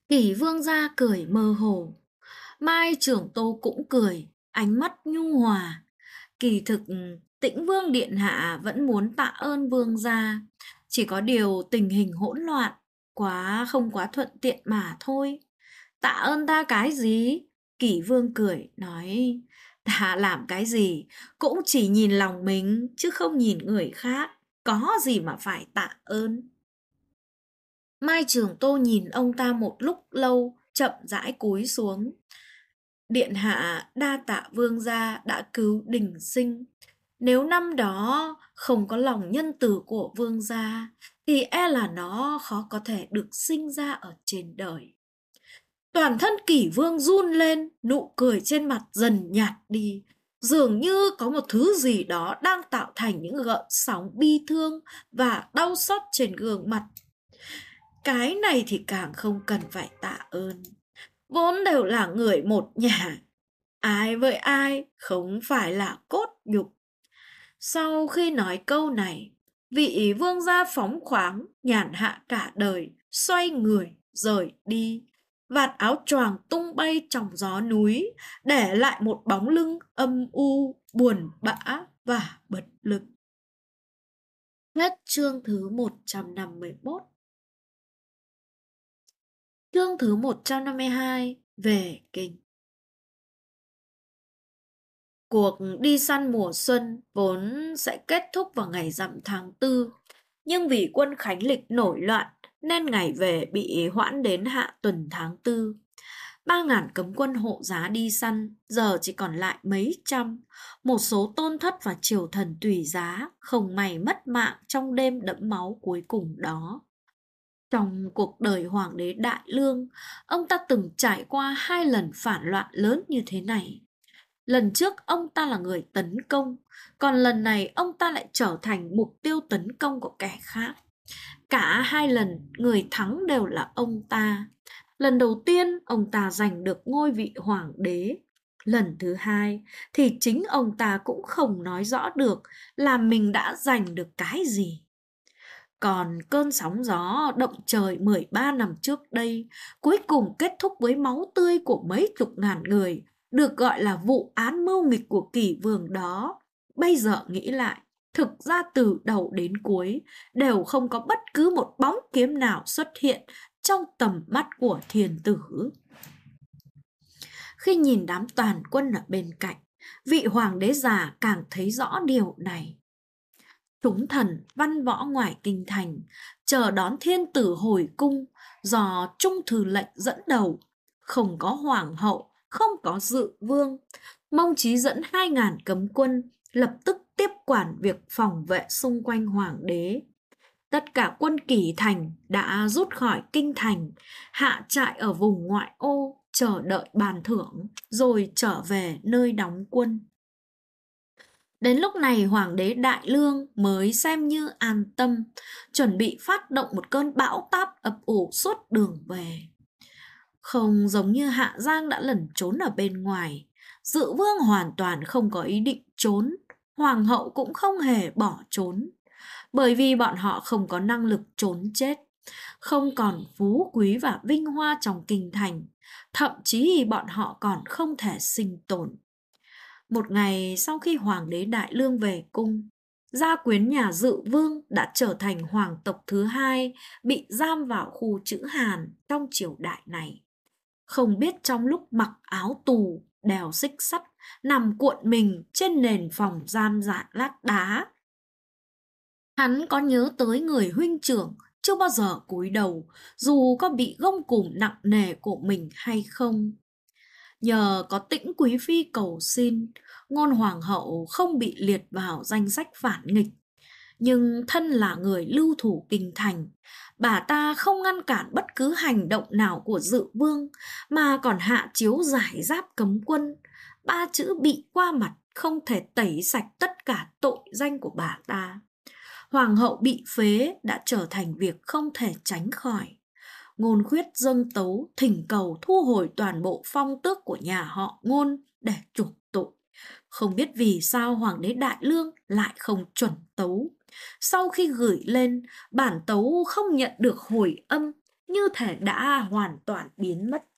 Kỷ vương gia cười mơ hồ. Mai Trưởng Tô cũng cười, ánh mắt nhu hòa. Kỳ thực Tĩnh Vương Điện Hạ vẫn muốn tạ ơn vương gia, chỉ có điều tình hình hỗn loạn, không quá thuận tiện mà thôi. Tạ ơn ta cái gì? Kỷ Vương cười, nói, ta làm cái gì cũng chỉ nhìn lòng mình, chứ không nhìn người khác, có gì mà phải tạ ơn. Mai Trường Tô nhìn ông ta một lúc lâu, chậm rãi cúi xuống. Điện hạ đa tạ vương gia đã cứu Đình Sinh. Nếu năm đó không có lòng nhân từ của vương gia, thì e là nó khó có thể được sinh ra ở trên đời. Toàn thân Kỷ Vương run lên, nụ cười trên mặt dần nhạt đi. Dường như có một thứ gì đó đang tạo thành những gợn sóng bi thương và đau xót trên gương mặt. Cái này thì càng không cần phải tạ ơn. Vốn đều là người một nhà. Ai với ai không phải là cốt nhục. Sau khi nói câu này, vị vương gia phóng khoáng, nhàn hạ cả đời, xoay người, rời đi. Vạt áo choàng tung bay trong gió núi, để lại một bóng lưng âm u, buồn bã và bất lực. Hết chương thứ 151. Chương thứ 152, về kinh. Cuộc đi săn mùa xuân vốn sẽ kết thúc vào ngày rằm tháng 4, nhưng vì quân Khánh Lịch nổi loạn nên ngày về bị hoãn đến hạ tuần tháng 4. 3.000 cấm quân hộ giá đi săn, giờ chỉ còn lại mấy trăm. Một số tôn thất và triều thần tùy giá không may mất mạng trong đêm đẫm máu cuối cùng đó. Trong cuộc đời Hoàng đế Đại Lương, ông ta từng trải qua 2 lần phản loạn lớn như thế này. Lần trước ông ta là người tấn công, còn lần này ông ta lại trở thành mục tiêu tấn công của kẻ khác. Cả 2 lần người thắng đều là ông ta. Lần đầu tiên ông ta giành được ngôi vị hoàng đế. Lần thứ 2 thì chính ông ta cũng không nói rõ được là mình đã giành được cái gì. Còn cơn sóng gió động trời 13 năm trước đây cuối cùng kết thúc với máu tươi của mấy chục ngàn người, được gọi là vụ án mưu nghịch của Kỷ Vương đó. Bây giờ nghĩ lại, thực ra từ đầu đến cuối đều không có bất cứ một bóng kiếm nào xuất hiện trong tầm mắt của thiên tử. Khi nhìn đám toàn quân ở bên cạnh, vị hoàng đế già càng thấy rõ điều này. Chúng thần văn võ ngoài kinh thành chờ đón thiên tử hồi cung do Trung Thư lệnh dẫn đầu. Không có hoàng hậu, không có dự vương. Mông Chí dẫn 2.000 cấm quân lập tức tiếp quản việc phòng vệ xung quanh hoàng đế. Tất cả quân Kỷ thành đã rút khỏi kinh thành, hạ trại ở vùng ngoại ô, chờ đợi bàn thưởng, rồi trở về nơi đóng quân. Đến lúc này Hoàng đế Đại Lương mới xem như an tâm, chuẩn bị phát động một cơn bão táp ập ủ suốt đường về. Không giống như Hạ Giang đã lẩn trốn ở bên ngoài, Dự Vương hoàn toàn không có ý định trốn, Hoàng hậu cũng không hề bỏ trốn. Bởi vì bọn họ không có năng lực trốn chết, không còn phú quý và vinh hoa trong kinh thành, thậm chí bọn họ còn không thể sinh tồn. Một ngày sau khi Hoàng đế Đại Lương về cung, gia quyến nhà Dự Vương đã trở thành hoàng tộc thứ 2 bị giam vào khu trữ Hàn trong triều đại này. Không biết trong lúc mặc áo tù, đèo xích sắt, nằm cuộn mình trên nền phòng giam lát đá, hắn có nhớ tới người huynh trưởng chưa bao giờ cúi đầu, dù có bị gông cùm nặng nề của mình hay không. Nhờ có Tĩnh quý phi cầu xin, Ngôn hoàng hậu không bị liệt vào danh sách phản nghịch. Nhưng thân là người lưu thủ kinh thành, bà ta không ngăn cản bất cứ hành động nào của Dự Vương, mà còn hạ chiếu giải giáp cấm quân. 3 chữ bị qua mặt không thể tẩy sạch tất cả tội danh của bà ta. Hoàng hậu bị phế đã trở thành việc không thể tránh khỏi. Ngôn Khuyết dâng tấu thỉnh cầu thu hồi toàn bộ phong tước của nhà họ Ngôn để chuộc tội. Không biết vì sao Hoàng đế Đại Lương lại không chuẩn tấu. Sau khi gửi lên, bản tấu không nhận được hồi âm, như thể đã hoàn toàn biến mất.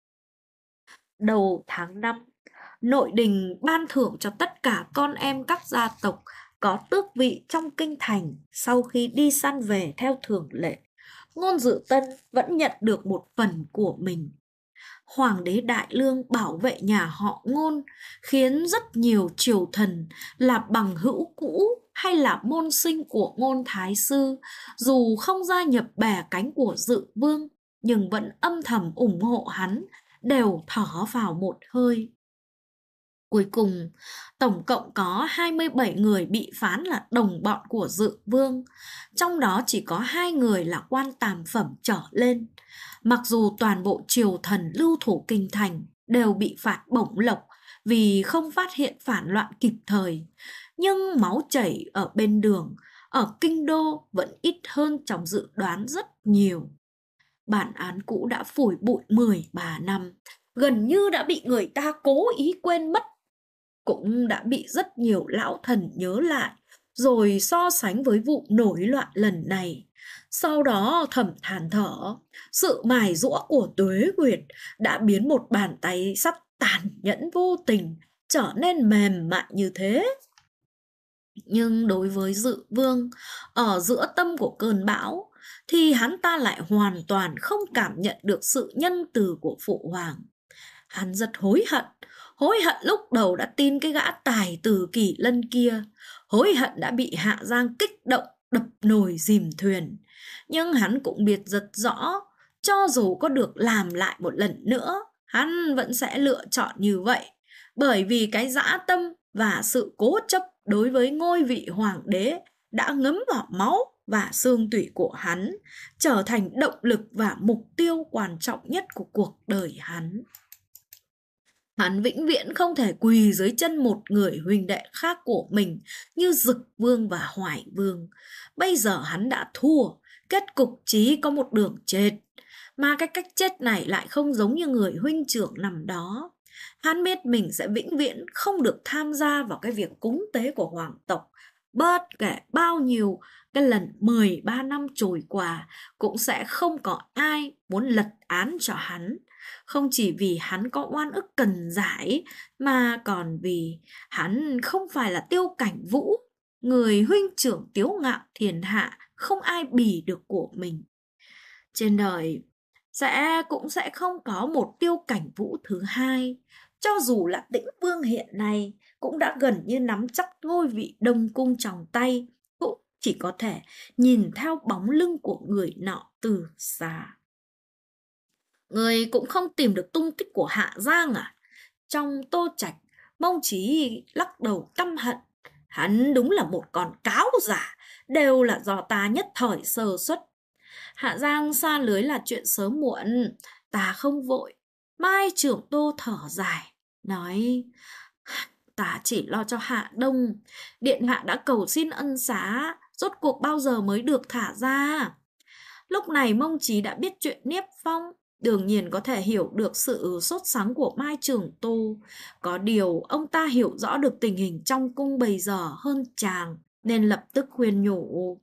Đầu tháng 5, nội đình ban thưởng cho tất cả con em các gia tộc có tước vị trong kinh thành sau khi đi săn về theo thường lệ. Ngôn Dự Tân vẫn nhận được một phần của mình. Hoàng đế Đại Lương bảo vệ nhà họ Ngôn, khiến rất nhiều triều thần là bằng hữu cũ hay là môn sinh của Ngôn Thái Sư, dù không gia nhập bè cánh của Dự Vương, nhưng vẫn âm thầm ủng hộ hắn, đều thở vào một hơi. Cuối cùng, tổng cộng có 27 người bị phán là đồng bọn của Dự Vương, trong đó chỉ có 2 người là quan tam phẩm trở lên. Mặc dù toàn bộ triều thần lưu thủ kinh thành đều bị phạt bổng lộc vì không phát hiện phản loạn kịp thời, nhưng máu chảy ở bên đường, ở kinh đô vẫn ít hơn trong dự đoán rất nhiều. Bản án cũ đã phủi bụi 13 năm, gần như đã bị người ta cố ý quên mất, cũng đã bị rất nhiều lão thần nhớ lại, rồi so sánh với vụ nổi loạn lần này. Sau đó thầm than thở, sự mài giũa của Tuế Nguyệt đã biến một bàn tay sắt tàn nhẫn vô tình trở nên mềm mại như thế. Nhưng đối với Dự Vương, ở giữa tâm của cơn bão, thì hắn ta lại hoàn toàn không cảm nhận được sự nhân từ của Phụ Hoàng. Hắn rất hối hận lúc đầu đã tin cái gã tài tử Kỳ Lân kia, hối hận đã bị Hạ Giang kích động đập nồi dìm thuyền. Nhưng hắn cũng biết rất rõ, cho dù có được làm lại một lần nữa, hắn vẫn sẽ lựa chọn như vậy, bởi vì cái dã tâm và sự cố chấp đối với ngôi vị hoàng đế đã ngấm vào máu và xương tủy của hắn, trở thành động lực và mục tiêu quan trọng nhất của cuộc đời hắn. Hắn vĩnh viễn không thể quỳ dưới chân một người huynh đệ khác của mình như Dực Vương và Hoài Vương. Bây giờ hắn đã thua, kết cục chỉ có một đường chết. Mà cái cách chết này lại không giống như người huynh trưởng năm đó. Hắn biết mình sẽ vĩnh viễn không được tham gia vào cái việc cúng tế của hoàng tộc. Bất kể bao nhiêu cái lần 13 năm trôi qua, cũng sẽ không có ai muốn lật án cho hắn. Không chỉ vì hắn có oan ức cần giải, mà còn vì hắn không phải là Tiêu Cảnh Vũ, người huynh trưởng tiếu ngạo thiên hạ, không ai bì được của mình. Trên đời cũng sẽ không có một Tiêu Cảnh Vũ thứ hai. Cho dù là Tĩnh Vương hiện nay cũng đã gần như nắm chắc ngôi vị Đông Cung trong tay, cũng chỉ có thể nhìn theo bóng lưng của người nọ từ xa. Người cũng không tìm được tung tích của Hạ Giang à? Trong Tô Trạch, Mông Chí lắc đầu căm hận. Hắn đúng là một con cáo giả, đều là do ta nhất thời sơ suất. Hạ Giang xa lưới là chuyện sớm muộn, ta không vội. Mai trưởng Tô thở dài, nói: ta chỉ lo cho Hạ Đông. Điện hạ đã cầu xin ân xá, rốt cuộc bao giờ mới được thả ra? Lúc này Mông Chí đã biết chuyện Niếp Phong, đương nhiên có thể hiểu được sự sốt sắng của Mai trưởng Tô. Có điều ông ta hiểu rõ được tình hình trong cung bây giờ hơn chàng, nên lập tức khuyên nhủ: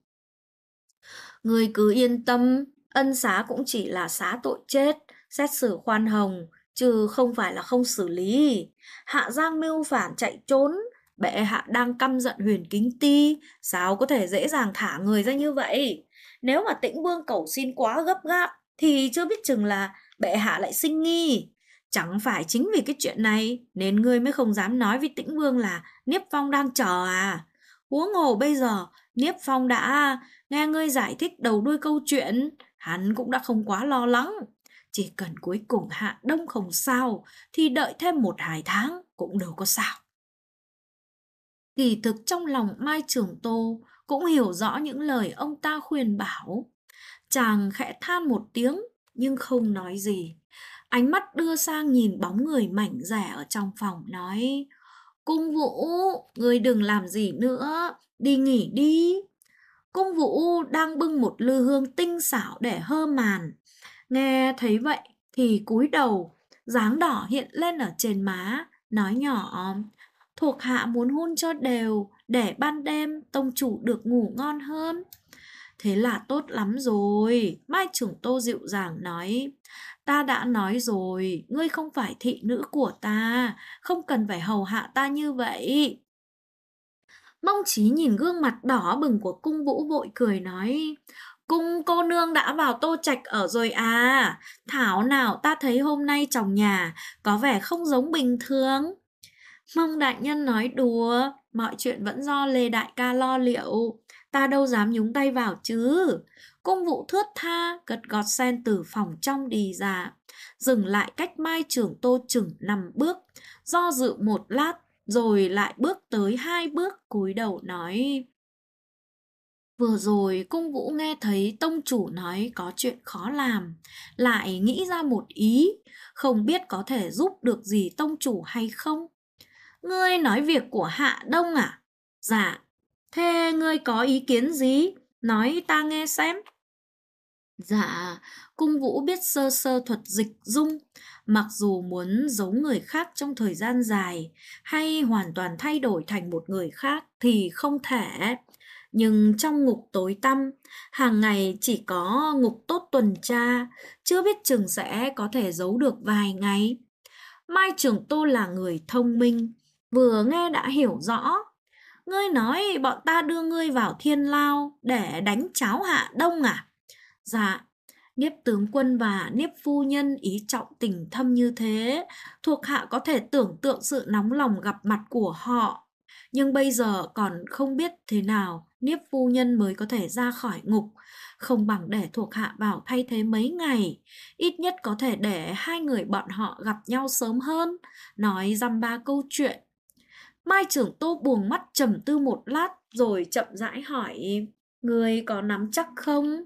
người cứ yên tâm, ân xá cũng chỉ là xá tội chết, xét xử khoan hồng, chứ không phải là không xử lý. Hạ Giang mưu phản chạy trốn, bệ hạ đang căm giận Huyền Kính Ti, sao có thể dễ dàng thả người ra như vậy? Nếu mà Tĩnh Vương cầu xin quá gấp gáp, thì chưa biết chừng là bệ hạ lại sinh nghi. Chẳng phải chính vì cái chuyện này nên ngươi mới không dám nói với Tĩnh Vương là Niếp Phong đang chờ à? Huống hồ bây giờ Niếp Phong đã nghe ngươi giải thích đầu đuôi câu chuyện, hắn cũng đã không quá lo lắng. Chỉ cần cuối cùng Hạ Đông không sao, thì đợi thêm 1-2 tháng cũng đâu có sao. Kỳ thực trong lòng Mai Trường Tô cũng hiểu rõ những lời ông ta khuyên bảo. Chàng khẽ than một tiếng nhưng không nói gì. Ánh mắt đưa sang nhìn bóng người mảnh rẻ ở trong phòng, nói: Cung Vũ, ngươi đừng làm gì nữa, đi nghỉ đi. Cung Vũ đang bưng một lư hương tinh xảo để hơ màn. Nghe thấy vậy thì cúi đầu, dáng đỏ hiện lên ở trên má, nói nhỏ: thuộc hạ muốn hôn cho đều, để ban đêm tông chủ được ngủ ngon hơn. Thế là tốt lắm rồi. Mai trưởng Tô dịu dàng nói. Ta đã nói rồi, ngươi không phải thị nữ của ta, không cần phải hầu hạ ta như vậy. Mông Chí nhìn gương mặt đỏ bừng của cung vũ vội cười nói. Cung cô nương đã vào Tô Trạch ở rồi à? Thảo nào ta thấy hôm nay trong nhà có vẻ không giống bình thường. Mông đại nhân nói đùa, mọi chuyện vẫn do Lê đại ca lo liệu, ta đâu dám nhúng tay vào chứ. Cung vũ thướt tha, cất gọt sen từ phòng trong đi ra, dừng lại cách Mai Trưởng Tô chừng 5 bước, do dự một lát, rồi lại bước tới 2 bước cúi đầu nói. Vừa rồi cung vũ nghe thấy tông chủ nói có chuyện khó làm, lại nghĩ ra một ý, không biết có thể giúp được gì tông chủ hay không. Ngươi nói việc của Hạ Đông à? Dạ. Thế ngươi có ý kiến gì? Nói ta nghe xem. Dạ, cung vũ biết sơ sơ thuật dịch dung, mặc dù muốn giấu người khác trong thời gian dài hay hoàn toàn thay đổi thành một người khác thì không thể. Nhưng trong ngục tối tăm, hàng ngày chỉ có ngục tốt tuần tra, chưa biết chừng sẽ có thể giấu được vài ngày. Mai Trường Tô là người thông minh, vừa nghe đã hiểu rõ. Ngươi nói bọn ta đưa ngươi vào thiên lao để đánh cháo Hạ Đông à? Dạ, Niếp tướng quân và Niếp phu nhân ý trọng tình thâm như thế, thuộc hạ có thể tưởng tượng sự nóng lòng gặp mặt của họ. Nhưng bây giờ còn không biết thế nào Niếp phu nhân mới có thể ra khỏi ngục, không bằng để thuộc hạ vào thay thế mấy ngày, ít nhất có thể để hai người bọn họ gặp nhau sớm hơn, nói dăm ba câu chuyện. Mai Trưởng Tô buông mắt trầm tư một lát rồi chậm rãi hỏi, người có nắm chắc không?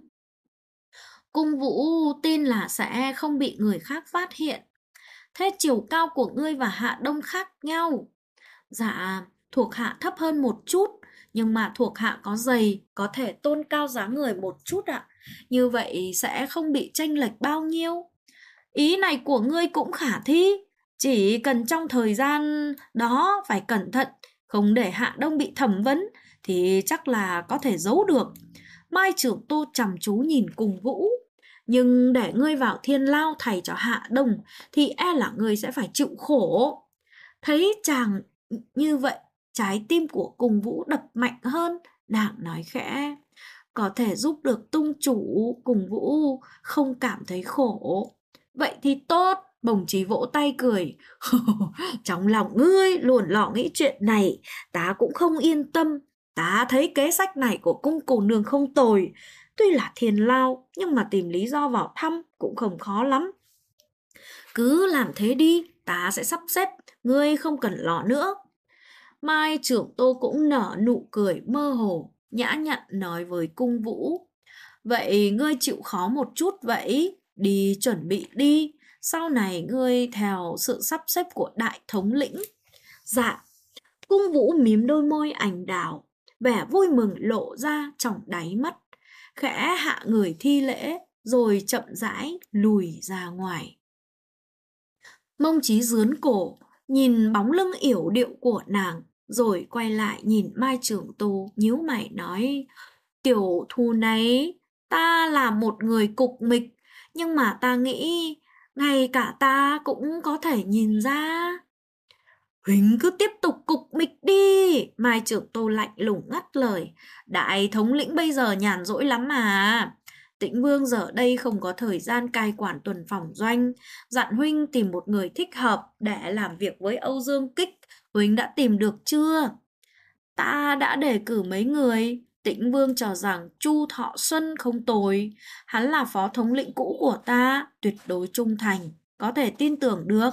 Cung Vũ tin là sẽ không bị người khác phát hiện. Thế chiều cao của ngươi và Hạ Đông khác nhau. Dạ, thuộc hạ thấp hơn một chút, nhưng mà thuộc hạ có giày, có thể tôn cao dáng người một chút ạ. Như vậy sẽ không bị chênh lệch bao nhiêu. Ý này của ngươi cũng khả thi, chỉ cần trong thời gian đó phải cẩn thận, không để Hạ Đông bị thẩm vấn, thì chắc là có thể giấu được. Mai Trưởng Tô chăm chú nhìn Cung Vũ. Nhưng để ngươi vào thiên lao thầy cho Hạ Đông thì e là ngươi sẽ phải chịu khổ. Thấy chàng như vậy, trái tim của Cung Vũ đập mạnh hơn, nàng nói khẽ. Có thể giúp được tung chủ, Cung Vũ không cảm thấy khổ. Vậy thì tốt, Bồng Chí vỗ tay cười. Trong lòng ngươi luôn lo nghĩ chuyện này, ta cũng không yên tâm. Ta thấy kế sách này của cung cô nương không tồi. Tuy là thiên lao, nhưng mà tìm lý do vào thăm cũng không khó lắm. Cứ làm thế đi, ta sẽ sắp xếp, ngươi không cần lo nữa. Mai Trưởng Tô cũng nở nụ cười mơ hồ, nhã nhặn nói với Cung Vũ. Vậy ngươi chịu khó một chút vậy, đi chuẩn bị đi, sau này ngươi theo sự sắp xếp của đại thống lĩnh. Dạ, Cung Vũ mím đôi môi anh đào, vẻ vui mừng lộ ra trong đáy mắt, khẽ hạ người thi lễ, rồi chậm rãi lùi ra ngoài. Mông Chí rướn cổ, nhìn bóng lưng yểu điệu của nàng, rồi quay lại nhìn Mai Trưởng Tô, nhíu mày nói, tiểu thù này, ta là một người cục mịch, nhưng mà ta nghĩ, ngay cả ta cũng có thể nhìn ra. Huỳnh cứ tiếp tục cục mịch đi, Mai Trưởng Tô lạnh lùng ngắt lời, đại thống lĩnh bây giờ nhàn rỗi lắm mà. Tĩnh Vương giờ đây không có thời gian cai quản tuần phòng doanh, dặn Huynh tìm một người thích hợp để làm việc với Âu Dương Kích, Huynh đã tìm được chưa? Ta đã đề cử mấy người, Tĩnh Vương cho rằng Chu Thọ Xuân không tồi, hắn là phó thống lĩnh cũ của ta, tuyệt đối trung thành, có thể tin tưởng được.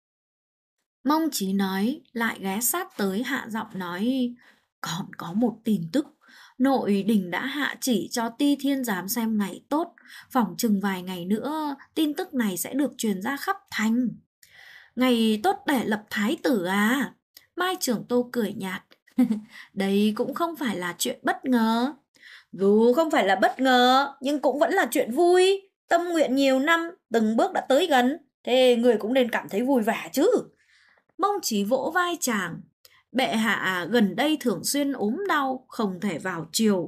Mông Chí nói, lại ghé sát tới hạ giọng nói, còn có một tin tức. Nội đình đã hạ chỉ cho Ti Thiên giám xem ngày tốt, phỏng chừng vài ngày nữa tin tức này sẽ được truyền ra khắp thành. Ngày tốt để lập thái tử à? Mai Trưởng Tô cười nhạt. Đây cũng không phải là chuyện bất ngờ. Dù không phải là bất ngờ, nhưng cũng vẫn là chuyện vui. Tâm nguyện nhiều năm, từng bước đã tới gần, thế người cũng nên cảm thấy vui vẻ chứ. Mông Chí vỗ vai chàng. Bệ hạ gần đây thường xuyên ốm đau, không thể vào triều.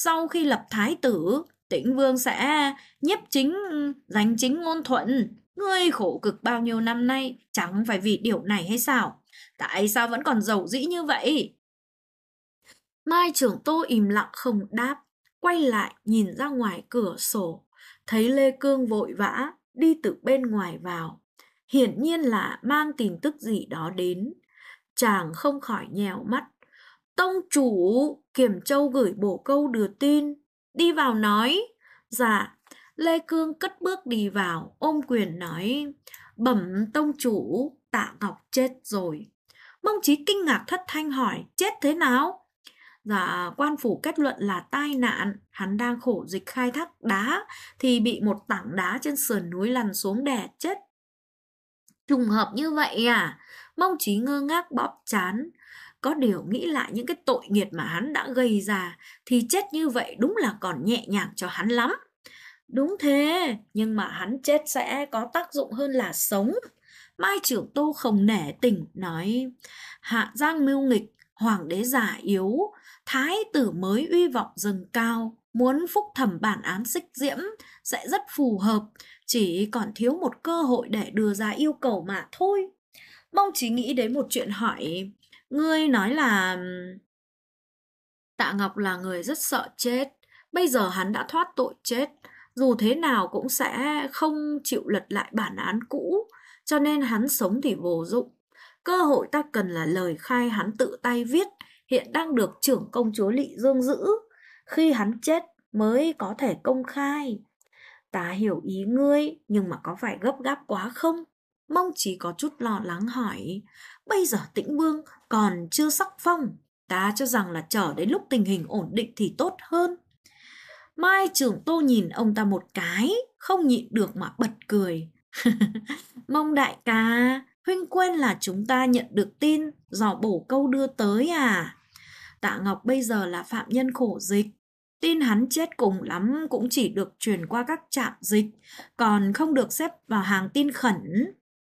sau khi lập thái tử, Tĩnh Vương sẽ nhiếp chính, giành chính ngôn thuận. Ngươi khổ cực bao nhiêu năm nay, chẳng phải vì điều này hay sao? Tại sao vẫn còn giàu dĩ như vậy? Mai Trưởng Tô im lặng không đáp, quay lại nhìn ra ngoài cửa sổ, thấy Lê Cương vội vã đi từ bên ngoài vào, hiển nhiên là mang tin tức gì đó đến. Chàng không khỏi nhèo mắt. Tông chủ, Kiểm Châu gửi bổ câu đưa tin. Đi vào nói. Dạ. Lê Cương cất bước đi vào, ôm quyền nói. Bẩm tông chủ, Tạ Ngọc chết rồi. Mông Chí kinh ngạc thất thanh hỏi, chết thế nào? Dạ, quan phủ kết luận là tai nạn. Hắn đang khổ dịch khai thác đá thì bị một tảng đá trên sườn núi lăn xuống đè chết. Trùng hợp như vậy à? Mông Chí ngơ ngác bóp trán. Có điều nghĩ lại những cái tội nghiệt mà hắn đã gây ra thì chết như vậy đúng là còn nhẹ nhàng cho hắn lắm. Đúng thế, nhưng mà hắn chết sẽ có tác dụng hơn là sống. Mai Trưởng Tô không nể tình nói, Hạ Giang mưu nghịch, hoàng đế già yếu, thái tử mới uy vọng dâng cao, muốn phúc thẩm bản án Xích Diễm sẽ rất phù hợp, chỉ còn thiếu một cơ hội để đưa ra yêu cầu mà thôi. Mong chỉ nghĩ đến một chuyện hỏi, ngươi nói là Tạ Ngọc là người rất sợ chết, bây giờ hắn đã thoát tội chết, dù thế nào cũng sẽ không chịu lật lại bản án cũ, cho nên hắn sống thì vô dụng. Cơ hội ta cần là lời khai hắn tự tay viết, hiện đang được trưởng công chúa Lỵ Dương giữ. Khi hắn chết mới có thể công khai. Ta hiểu ý ngươi, nhưng mà có phải gấp gáp quá không? Mong chỉ có chút lo lắng hỏi. Bây giờ Tĩnh Vương còn chưa sắc phong. Ta cho rằng là chờ đến lúc tình hình ổn định thì tốt hơn. Mai Trưởng Tô nhìn ông ta một cái, không nhịn được mà bật cười. Mong đại ca, huynh quên là chúng ta nhận được tin do bổ câu đưa tới à? Tạ Ngọc bây giờ là phạm nhân khổ dịch. Tin hắn chết cùng lắm cũng chỉ được truyền qua các trạm dịch, còn không được xếp vào hàng tin khẩn.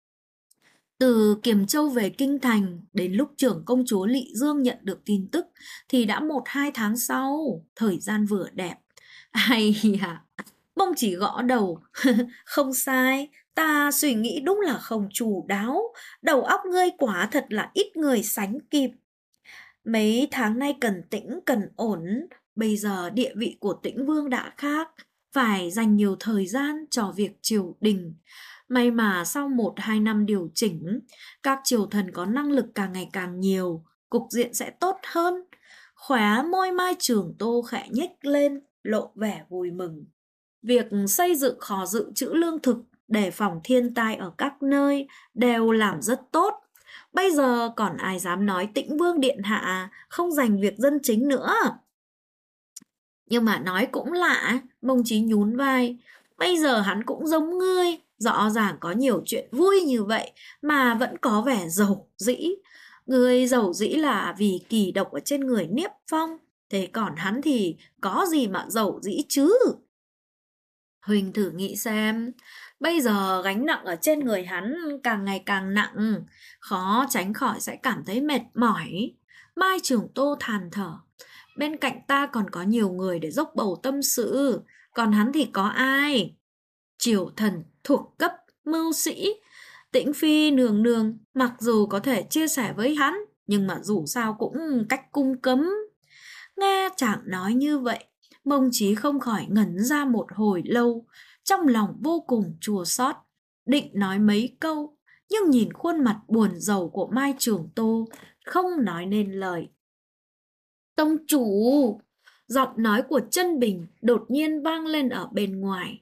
Từ Kiềm Châu về Kinh Thành, đến lúc trưởng công chúa Lỵ Dương nhận được tin tức thì đã 1-2 tháng sau, thời gian vừa đẹp. Ai à, Bông chỉ gõ đầu, không sai, ta suy nghĩ đúng là không chu đáo, đầu óc ngươi quả thật là ít người sánh kịp. Mấy tháng nay cần tĩnh cần ổn, bây giờ địa vị của Tĩnh Vương đã khác, phải dành nhiều thời gian cho việc triều đình. May mà sau 1-2 năm điều chỉnh, các triều thần có năng lực càng ngày càng nhiều, cục diện sẽ tốt hơn. Khóe môi Mai Trưởng Tô khẽ nhếch lên, lộ vẻ vui mừng. Việc xây dựng kho dự trữ lương thực, đề phòng thiên tai ở các nơi đều làm rất tốt. Bây giờ còn ai dám nói Tĩnh Vương Điện Hạ không dành việc dân chính nữa. Nhưng mà nói cũng lạ, Mông Chí nhún vai. Bây giờ hắn cũng giống ngươi, rõ ràng có nhiều chuyện vui như vậy mà vẫn có vẻ giàu dĩ. Ngươi giàu dĩ là vì kỳ độc ở trên người Niếp Phong, thế còn hắn thì có gì mà giàu dĩ chứ? Huỳnh thử nghĩ xem, bây giờ gánh nặng ở trên người hắn càng ngày càng nặng, khó tránh khỏi sẽ cảm thấy mệt mỏi. Mai Trưởng Tô than thở, bên cạnh ta còn có nhiều người để dốc bầu tâm sự, còn hắn thì có ai? Triều thần, thuộc cấp, mưu sĩ, Tĩnh Phi nương nương, mặc dù có thể chia sẻ với hắn, nhưng mà dù sao cũng cách cung cấm. Nghe chàng nói như vậy, Mông Chí không khỏi ngẩn ra một hồi lâu, trong lòng vô cùng chua xót, định nói mấy câu, nhưng nhìn khuôn mặt buồn rầu của Mai Trưởng Tô, không nói nên lời. Tông chủ! Giọng nói của Chân Bình đột nhiên vang lên ở bên ngoài.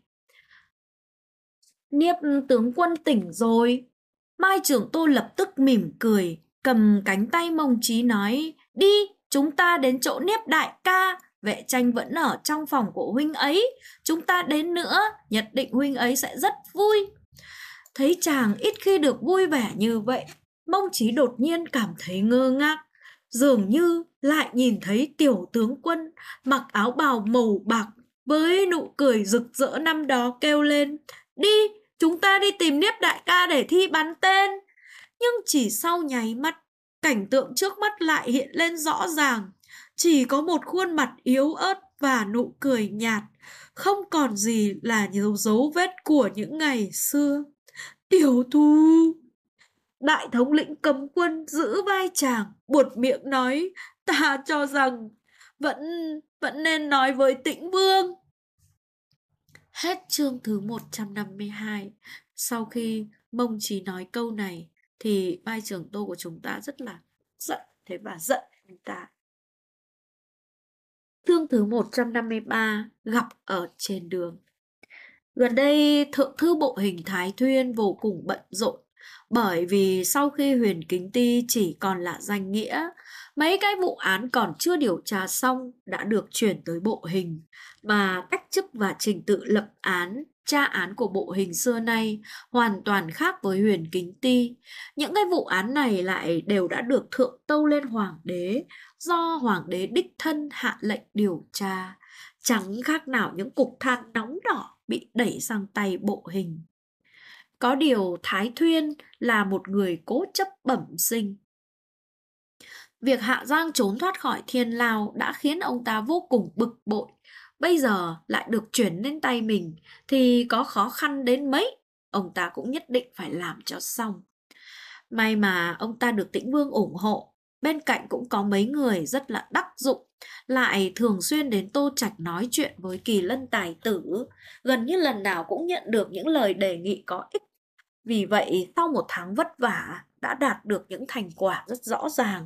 Niếp tướng quân tỉnh rồi. Mai Trưởng Tô lập tức mỉm cười, cầm cánh tay Mông Chí nói, đi, chúng ta đến chỗ Niếp đại ca. Vệ Tranh vẫn ở trong phòng của huynh ấy, chúng ta đến nữa, nhất định huynh ấy sẽ rất vui. Thấy chàng ít khi được vui vẻ như vậy, Mông Chí đột nhiên cảm thấy ngơ ngác, dường như lại nhìn thấy tiểu tướng quân mặc áo bào màu bạc với nụ cười rực rỡ năm đó kêu lên, đi, chúng ta đi tìm Niếp đại ca để thi bắn tên. Nhưng chỉ sau nháy mắt, cảnh tượng trước mắt lại hiện lên rõ ràng. Chỉ có một khuôn mặt yếu ớt và nụ cười nhạt, không còn gì là nhiều dấu vết của những ngày xưa. Tiểu Thu! Đại thống lĩnh cấm quân giữ vai chàng, buột miệng nói, ta cho rằng vẫn vẫn nên nói với Tĩnh Vương. Hết chương thứ 152. Sau khi Mông Chí nói câu này thì vai trưởng Tô của chúng ta rất là giận, thế và giận anh ta. Chương thứ 153, gặp ở trên đường. Gần đây Thượng thư Bộ Hình Thái Thuyên vô cùng bận rộn, bởi vì sau khi Huyền Kính Ty chỉ còn là danh nghĩa, mấy cái vụ án còn chưa điều tra xong đã được chuyển tới Bộ Hình, mà cách chức và trình tự lập án, tra án của Bộ Hình xưa nay hoàn toàn khác với Huyền Kính Ty. Những cái vụ án này lại đều đã được thượng tâu lên Hoàng đế, do Hoàng đế đích thân hạ lệnh điều tra, chẳng khác nào những cục than nóng đỏ bị đẩy sang tay Bộ Hình. Có điều Thái Thuyên là một người cố chấp bẩm sinh. Việc Hạ Giang trốn thoát khỏi Thiên Lao đã khiến ông ta vô cùng bực bội. Bây giờ lại được chuyển lên tay mình thì có khó khăn đến mấy, ông ta cũng nhất định phải làm cho xong. May mà ông ta được Tĩnh Vương ủng hộ, bên cạnh cũng có mấy người rất là đắc dụng, lại thường xuyên đến Tô Trạch nói chuyện với Kỳ Lân tài tử, gần như lần nào cũng nhận được những lời đề nghị có ích. Vì vậy, sau một tháng vất vả, đã đạt được những thành quả rất rõ ràng.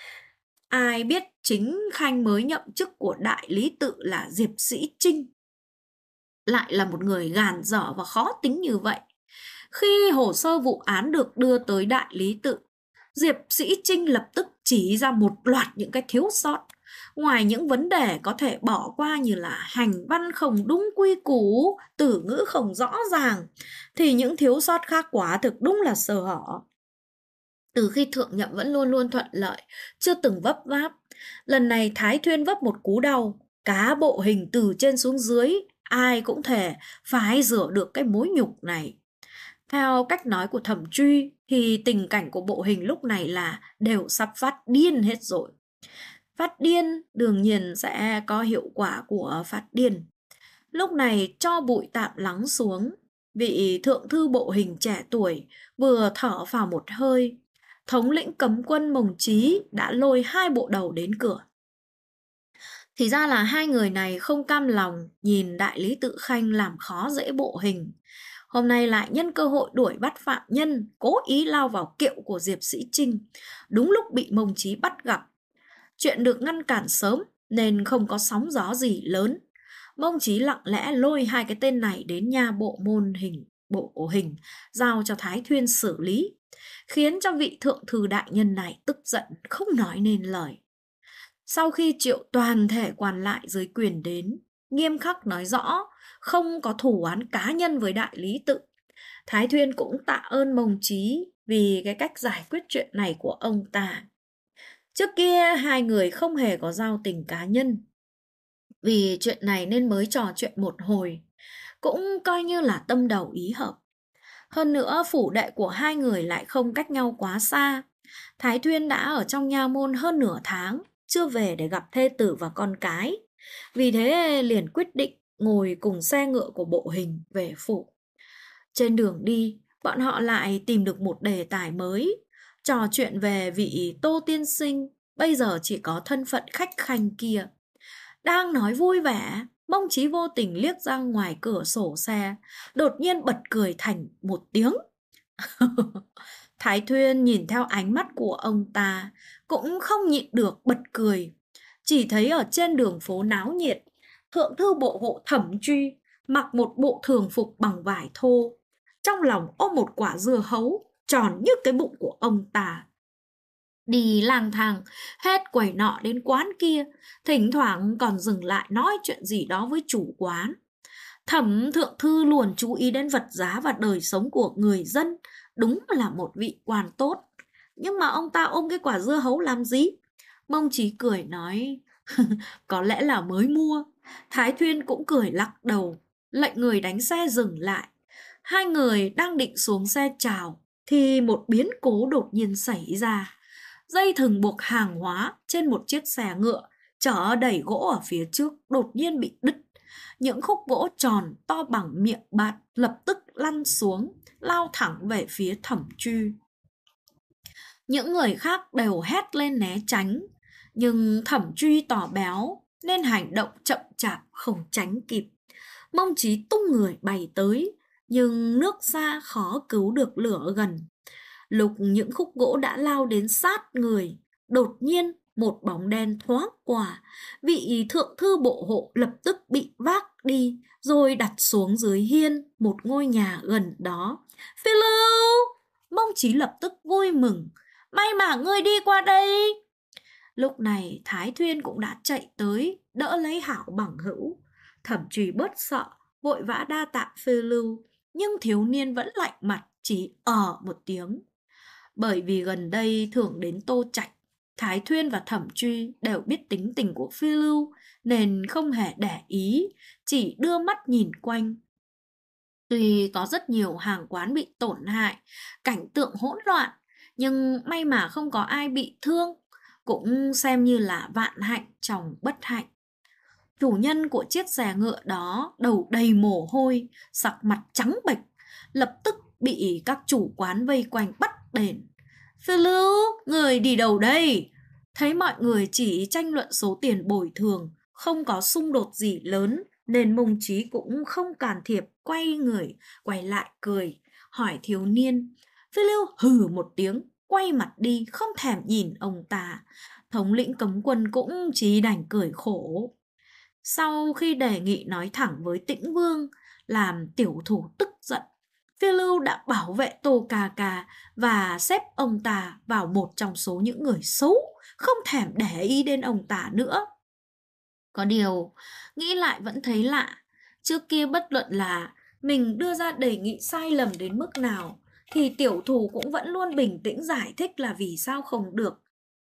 Ai biết chính khanh mới nhậm chức của đại lý tự là Diệp Sĩ Trinh lại là một người gàn dở và khó tính như vậy. Khi hồ sơ vụ án được đưa tới đại lý tự, Diệp Sĩ Trinh lập tức chỉ ra một loạt những cái thiếu sót. Ngoài những vấn đề có thể bỏ qua như là hành văn không đúng quy củ, từ ngữ không rõ ràng, thì những thiếu sót khác quả thực đúng là sơ hở. Từ khi thượng nhậm vẫn luôn luôn thuận lợi, chưa từng vấp váp. Lần này Thái Thuyên vấp một cú đau, cả Bộ Hình từ trên xuống dưới, ai cũng thể phải rửa được cái mối nhục này. Theo cách nói của Thẩm Truy thì tình cảnh của Bộ Hình lúc này là đều sắp phát điên hết rồi. Phát điên đương nhiên sẽ có hiệu quả của phát điên. Lúc này cho bụi tạm lắng xuống, vị thượng thư Bộ Hình trẻ tuổi vừa thở vào một hơi, thống lĩnh cấm quân Mông Chí đã lôi hai bộ đầu đến cửa. Thì ra là hai người này không cam lòng nhìn đại lý tự khanh làm khó dễ Bộ Hình. Hôm nay lại nhân cơ hội đuổi bắt phạm nhân, cố ý lao vào kiệu của Diệp Sĩ Trinh, đúng lúc bị Mông Chí bắt gặp. Chuyện được ngăn cản sớm nên không có sóng gió gì lớn. Mông Chí lặng lẽ lôi hai cái tên này đến nha Bộ Hình, giao cho Thái Thuyên xử lý, khiến cho vị thượng thư đại nhân này tức giận không nói nên lời. Sau khi triệu toàn thể quan lại dưới quyền đến, nghiêm khắc nói rõ không có thù oán cá nhân với đại lý tự, Thái Thuyên cũng tạ ơn Mông Chí vì cái cách giải quyết chuyện này của ông ta. Trước kia hai người không hề có giao tình cá nhân, vì chuyện này nên mới trò chuyện một hồi, cũng coi như là tâm đầu ý hợp. Hơn nữa phủ đệ của hai người lại không cách nhau quá xa. Thái Thuyên đã ở trong nha môn hơn nửa tháng, chưa về để gặp thê tử và con cái. Vì thế liền quyết định ngồi cùng xe ngựa của Bộ Hình về phủ. Trên đường đi, bọn họ lại tìm được một đề tài mới, trò chuyện về vị Tô tiên sinh, bây giờ chỉ có thân phận khách khanh kia. Đang nói vui vẻ, Mông Chí vô tình liếc ra ngoài cửa sổ xe, đột nhiên bật cười thành một tiếng. Thái Thuyên nhìn theo ánh mắt của ông ta, cũng không nhịn được bật cười. Chỉ thấy ở trên đường phố náo nhiệt, thượng thư bộ hộ Thẩm Truy mặc một bộ thường phục bằng vải thô, trong lòng ôm một quả dưa hấu tròn như cái bụng của ông ta. Đi lang thang hết quầy nọ đến quán kia, thỉnh thoảng còn dừng lại nói chuyện gì đó với chủ quán. Thẩm thượng thư luôn chú ý đến vật giá và đời sống của người dân, đúng là một vị quan tốt. Nhưng mà ông ta ôm cái quả dưa hấu làm gì? Mông Chí cười nói, có lẽ là mới mua. Thái Thuyên cũng cười lắc đầu, lệnh người đánh xe dừng lại. Hai người đang định xuống xe chào thì một biến cố đột nhiên xảy ra. Dây thừng buộc hàng hóa trên một chiếc xe ngựa chở đầy gỗ ở phía trước đột nhiên bị đứt. Những khúc gỗ tròn to bằng miệng bạt lập tức lăn xuống, lao thẳng về phía Thẩm Truy. Những người khác đều hét lên né tránh, nhưng Thẩm Truy tỏ béo nên hành động chậm chạp không tránh kịp. Mông Chí tung người bay tới, nhưng nước xa khó cứu được lửa gần. Lúc những khúc gỗ đã lao đến sát người, đột nhiên một bóng đen thoáng qua, vị thượng thư bộ hộ lập tức bị vác đi rồi đặt xuống dưới hiên một ngôi nhà gần đó. Phi Lưu! Mông Chí lập tức vui mừng, may mà ngươi đi qua đây. Lúc này Thái Thuyên cũng đã chạy tới đỡ lấy Hảo bằng hữu. Thẩm Trùy bớt sợ, vội vã đa tạ Phi Lưu, nhưng thiếu niên vẫn lạnh mặt, chỉ một tiếng. Bởi vì gần đây thường đến Tô Trạch, Thái Thuyên và Thẩm Truy đều biết tính tình của Phi Lưu nên không hề để ý, chỉ đưa mắt nhìn quanh. Tuy có rất nhiều hàng quán bị tổn hại, cảnh tượng hỗn loạn, nhưng may mà không có ai bị thương, cũng xem như là vạn hạnh trong bất hạnh. Chủ nhân của chiếc xe ngựa đó đầu đầy mồ hôi, sắc mặt trắng bệch, lập tức bị các chủ quán vây quanh bắt đền. Phi Lưu, người đi đâu đây? Thấy mọi người chỉ tranh luận số tiền bồi thường, không có xung đột gì lớn, nên Mông Chí cũng không can thiệp, quay lại cười, hỏi thiếu niên. Phi Lưu hừ một tiếng, quay mặt đi, không thèm nhìn ông ta. Thống lĩnh cấm quân cũng chỉ đành cười khổ. Sau khi đề nghị nói thẳng với Tĩnh Vương, làm tiểu thủ tức giận, Phi Lưu đã bảo vệ Tô Cà Cà và xếp ông ta vào một trong số những người xấu, không thèm để ý đến ông ta nữa. Có điều, nghĩ lại vẫn thấy lạ. Trước kia bất luận là mình đưa ra đề nghị sai lầm đến mức nào, thì tiểu thủ cũng vẫn luôn bình tĩnh giải thích là vì sao không được.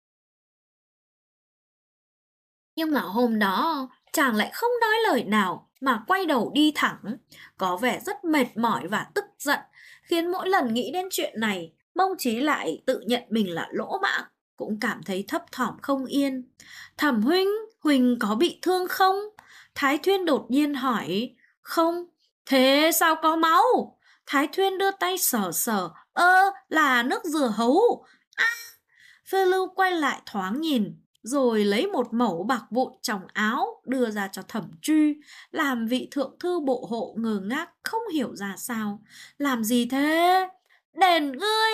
Nhưng mà hôm đó, chàng lại không nói lời nào mà quay đầu đi thẳng, có vẻ rất mệt mỏi và tức giận, khiến mỗi lần nghĩ đến chuyện này, Mông Chí lại tự nhận mình là lỗ mãng, cũng cảm thấy thấp thỏm không yên. Thẩm huynh, huynh có bị thương không? Thái Thuyên đột nhiên hỏi. Không, thế sao có máu? Thái Thuyên đưa tay sờ sờ, là nước dừa hấu. Phi Lưu quay lại thoáng nhìn, rồi lấy một mẩu bạc vụn trong áo đưa ra cho Thẩm Truy, làm vị thượng thư bộ hộ ngơ ngác không hiểu ra sao. Làm gì thế? Đền ngươi!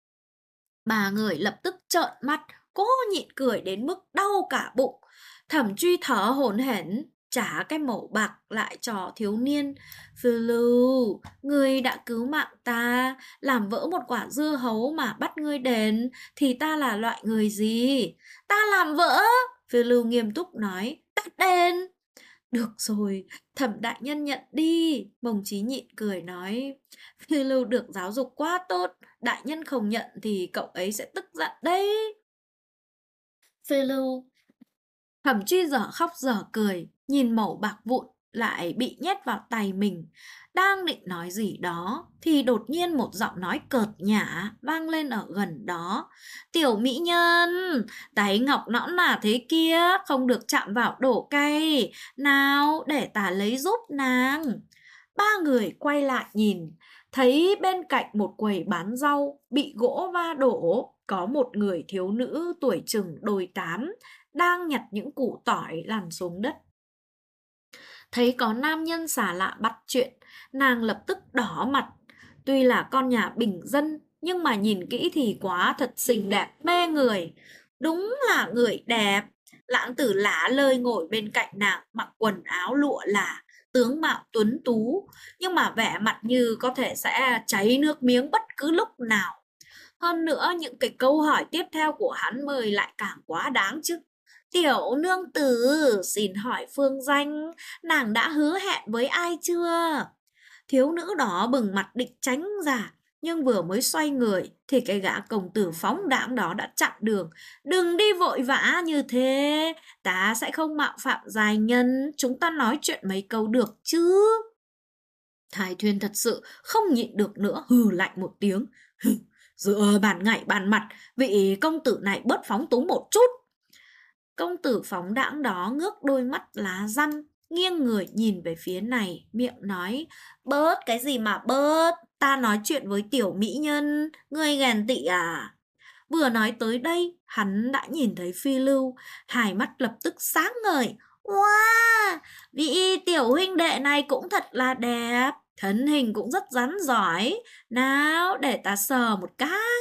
Ba người lập tức trợn mắt, cố nhịn cười đến mức đau cả bụng. Thẩm Truy thở hổn hển, trả cái mẩu bạc lại cho thiếu niên. Phi Lưu, ngươi đã cứu mạng ta, làm vỡ một quả dưa hấu mà bắt ngươi đền, thì ta là loại người gì? Ta làm vỡ! Phi Lưu nghiêm túc nói, ta đền. Được rồi, Thẩm đại nhân nhận đi. Mông Chí nhịn cười nói, Phi Lưu được giáo dục quá tốt, đại nhân không nhận thì cậu ấy sẽ tức giận đấy. Phi Lưu. Thẩm Truy dở khóc dở cười, nhìn mẩu bạc vụn lại bị nhét vào tay mình. Đang định nói gì đó, thì đột nhiên một giọng nói cợt nhả vang lên ở gần đó. Tiểu mỹ nhân, tay ngọc nõn nà thế kia, không được chạm vào đổ cay. Nào, để ta lấy giúp nàng. Ba người quay lại nhìn, thấy bên cạnh một quầy bán rau bị gỗ va đổ, có một người thiếu nữ tuổi chừng đôi tám đang nhặt những củ tỏi lăn xuống đất. Thấy có nam nhân xả lạ bắt chuyện, nàng lập tức đỏ mặt. Tuy là con nhà bình dân, nhưng mà nhìn kỹ thì quá thật xinh đẹp mê người. Đúng là người đẹp. Lãng tử lả lơi ngồi bên cạnh nàng, mặc quần áo lụa là, tướng mạo tuấn tú, nhưng mà vẻ mặt như có thể sẽ cháy nước miếng bất cứ lúc nào. Hơn nữa, những cái câu hỏi tiếp theo của hắn mời lại càng quá đáng chứ. Tiểu nương tử, xin hỏi phương danh, nàng đã hứa hẹn với ai chưa? Thiếu nữ đó bừng mặt định tránh ra, nhưng vừa mới xoay người thì cái gã công tử phóng đãng đó đã chặn đường. Đừng đi vội vã như thế, ta sẽ không mạo phạm giai nhân, chúng ta nói chuyện mấy câu được chứ. Thái Thuyên thật sự không nhịn được nữa, hừ lạnh một tiếng. Giữa ban ngày ban mặt, vị công tử này bớt phóng túng một chút. Công tử phóng đãng đó ngước đôi mắt lá răm, nghiêng người nhìn về phía này, miệng nói: Bớt cái gì mà bớt, ta nói chuyện với tiểu mỹ nhân, ngươi ghen tị à? Vừa nói tới đây, hắn đã nhìn thấy Phi Lưu, hai mắt lập tức sáng ngời. Wow, vị tiểu huynh đệ này cũng thật là đẹp, thân hình cũng rất rắn giỏi. Nào, để ta sờ một cái.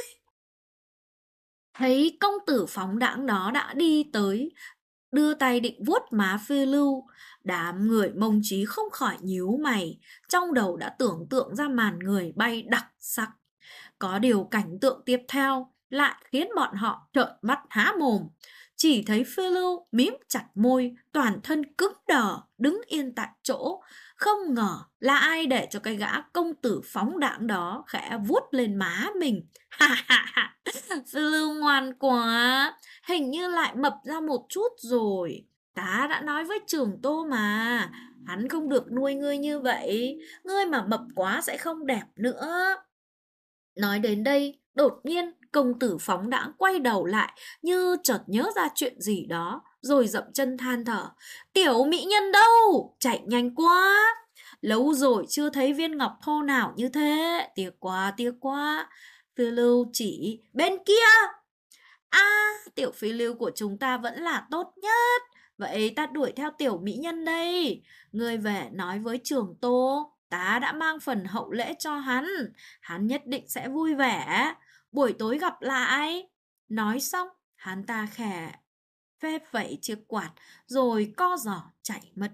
Thấy công tử phóng đãng đó đã đi tới, đưa tay định vuốt má Phi Lưu, đám người Mông Chí không khỏi nhíu mày, trong đầu đã tưởng tượng ra màn người bay đặc sắc. Có điều cảnh tượng tiếp theo lại khiến bọn họ trợn mắt há mồm. Chỉ thấy Phi Lưu mím chặt môi, toàn thân cứng đờ, đứng yên tại chỗ. Không ngờ là ai để cho cái gã công tử phóng đãng đó khẽ vuốt lên má mình. Ha ha ha, Phi Lưu ngoan quá, hình như lại mập ra một chút rồi. Ta đã nói với Trường Tô mà, hắn không được nuôi ngươi như vậy, ngươi mà mập quá sẽ không đẹp nữa. Nói đến đây, đột nhiên công tử phóng đãng quay đầu lại như chợt nhớ ra chuyện gì đó, rồi dậm chân than thở. Tiểu mỹ nhân đâu? Chạy nhanh quá! Lâu rồi chưa thấy viên ngọc thô nào như thế. Tiếc quá, tiếc quá. Phi Lưu chỉ bên kia. À, tiểu phi lưu của chúng ta vẫn là tốt nhất. Vậy ta đuổi theo tiểu mỹ nhân đây. Ngươi về nói với Trường Tô, ta đã mang phần hậu lễ cho hắn. Hắn nhất định sẽ vui vẻ. Buổi tối gặp lại. Nói xong, hắn ta khẽ phe phẩy chiếc quạt, rồi co giò chạy mất.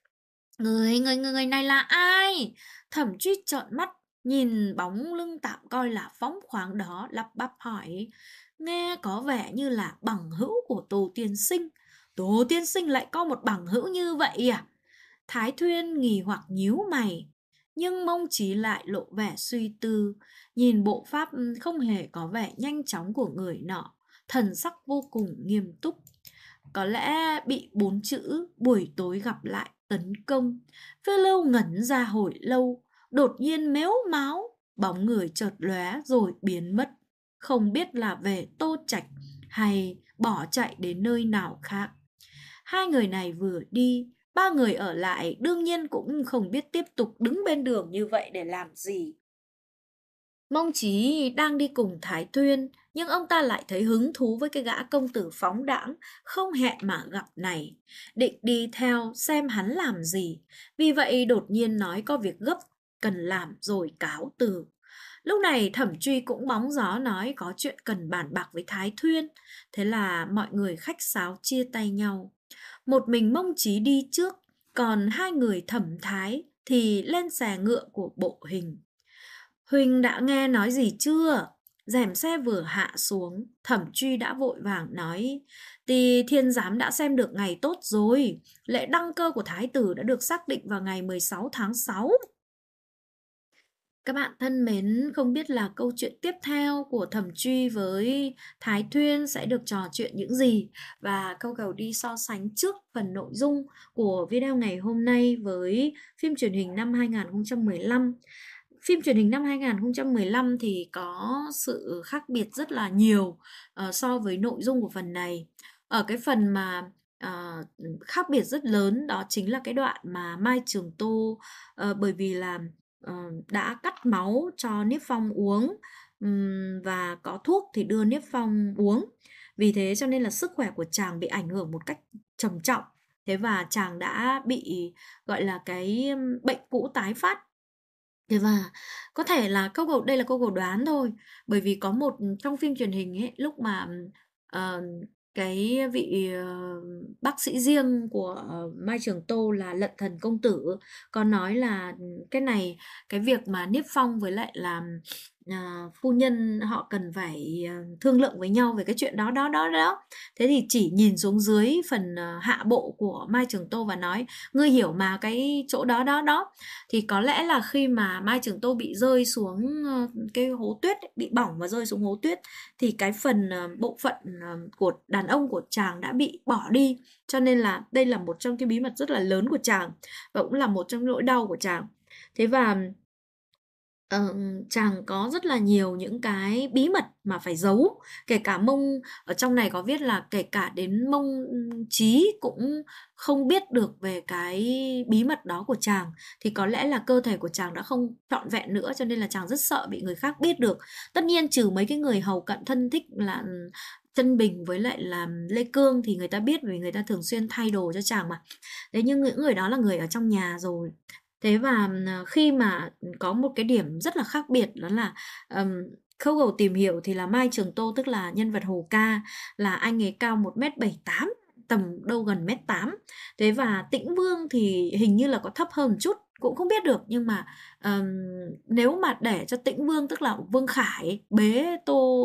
Người này là ai? Thẩm Truy trợn mắt, nhìn bóng lưng tạm coi là phóng khoáng đó, lắp bắp hỏi. Nghe có vẻ như là bằng hữu của Tô Tiên Sinh. Tô Tiên Sinh lại có một bằng hữu như vậy à? Thái Thuyên nghi hoặc nhíu mày, nhưng Mông Chí lại lộ vẻ suy tư, nhìn bộ pháp không hề có vẻ nhanh chóng của người nọ, thần sắc vô cùng nghiêm túc. Có lẽ bị 4 chữ buổi tối gặp lại tấn công. Phi Lưu ngẩn ra hồi lâu, đột nhiên mếu máo, bóng người chợt lóe rồi biến mất. Không biết là về Tô Trạch hay bỏ chạy đến nơi nào khác. Hai người này vừa đi, ba người ở lại đương nhiên cũng không biết tiếp tục đứng bên đường như vậy để làm gì. Mông Chí đang đi cùng Thái Thuyên, nhưng ông ta lại thấy hứng thú với cái gã công tử phóng đãng không hẹn mà gặp này, định đi theo xem hắn làm gì. Vì vậy đột nhiên nói có việc gấp cần làm rồi cáo từ. Lúc này Thẩm Truy cũng bóng gió nói có chuyện cần bàn bạc với Thái Thuyên. Thế là mọi người khách sáo chia tay nhau. Một mình Mông Chí đi trước, còn hai người Thẩm Thái thì lên xe ngựa của Bộ Hình. Huỳnh đã nghe nói gì chưa? Rèm xe vừa hạ xuống, Thẩm Truy đã vội vàng nói. Thì thiên giám đã xem được ngày tốt rồi. Lễ đăng cơ của Thái tử đã được xác định vào ngày 16 tháng 6. Các bạn thân mến, không biết là câu chuyện tiếp theo của Thẩm Truy với Thái Thuyên sẽ được trò chuyện những gì, và câu cầu đi so sánh trước phần nội dung của video ngày hôm nay với phim truyền hình năm 2015. Phim truyền hình năm 2015 thì có sự khác biệt rất là nhiều so với nội dung của phần này. Ở cái phần mà khác biệt rất lớn đó chính là cái đoạn mà Mai Trường Tô bởi vì là đã cắt máu cho Niếp Phong uống, và có thuốc thì đưa Niếp Phong uống. Vì thế cho nên là sức khỏe của chàng bị ảnh hưởng một cách trầm trọng. Thế và chàng đã bị gọi là cái bệnh cũ tái phát. Thế và có thể là đây là câu cầu đoán thôi, bởi vì có một trong phim truyền hình ấy, lúc mà cái vị bác sĩ riêng của Mai Trường Tô là Lận Thần Công Tử có nói là cái việc mà Niếp Phong với lại là phu nhân họ cần phải thương lượng với nhau về cái chuyện đó. Thế thì chỉ nhìn xuống dưới phần hạ bộ của Mai Trường Tô và nói ngươi hiểu mà cái chỗ đó, thì có lẽ là khi mà Mai Trường Tô bị rơi xuống cái hố tuyết ấy, bị bỏng và rơi xuống hố tuyết, thì cái phần bộ phận của đàn ông của chàng đã bị bỏ đi, cho nên là đây là một trong cái bí mật rất là lớn của chàng và cũng là một trong nỗi đau của chàng. Thế và Chàng có rất là nhiều những cái bí mật mà phải giấu, kể cả Mông ở trong này có viết là kể cả đến Mông Chí cũng không biết được về cái bí mật đó của chàng, thì có lẽ là cơ thể của chàng đã không trọn vẹn nữa cho nên là chàng rất sợ bị người khác biết được. Tất nhiên trừ mấy cái người hầu cận thân thích là Chân Bình với lại là Lê Cương thì người ta biết vì người ta thường xuyên thay đồ cho chàng mà. Thế nhưng những người đó là người ở trong nhà rồi. Thế và khi mà có một cái điểm rất là khác biệt đó là Khâu Gầu tìm hiểu thì là Mai Trường Tô, tức là nhân vật Hồ Ca, là anh ấy cao 1m78, tầm đâu gần 1m8. Thế và Tĩnh Vương thì hình như là có thấp hơn một chút, cũng không biết được, nhưng mà nếu mà để cho Tĩnh Vương tức là Vương Khải bế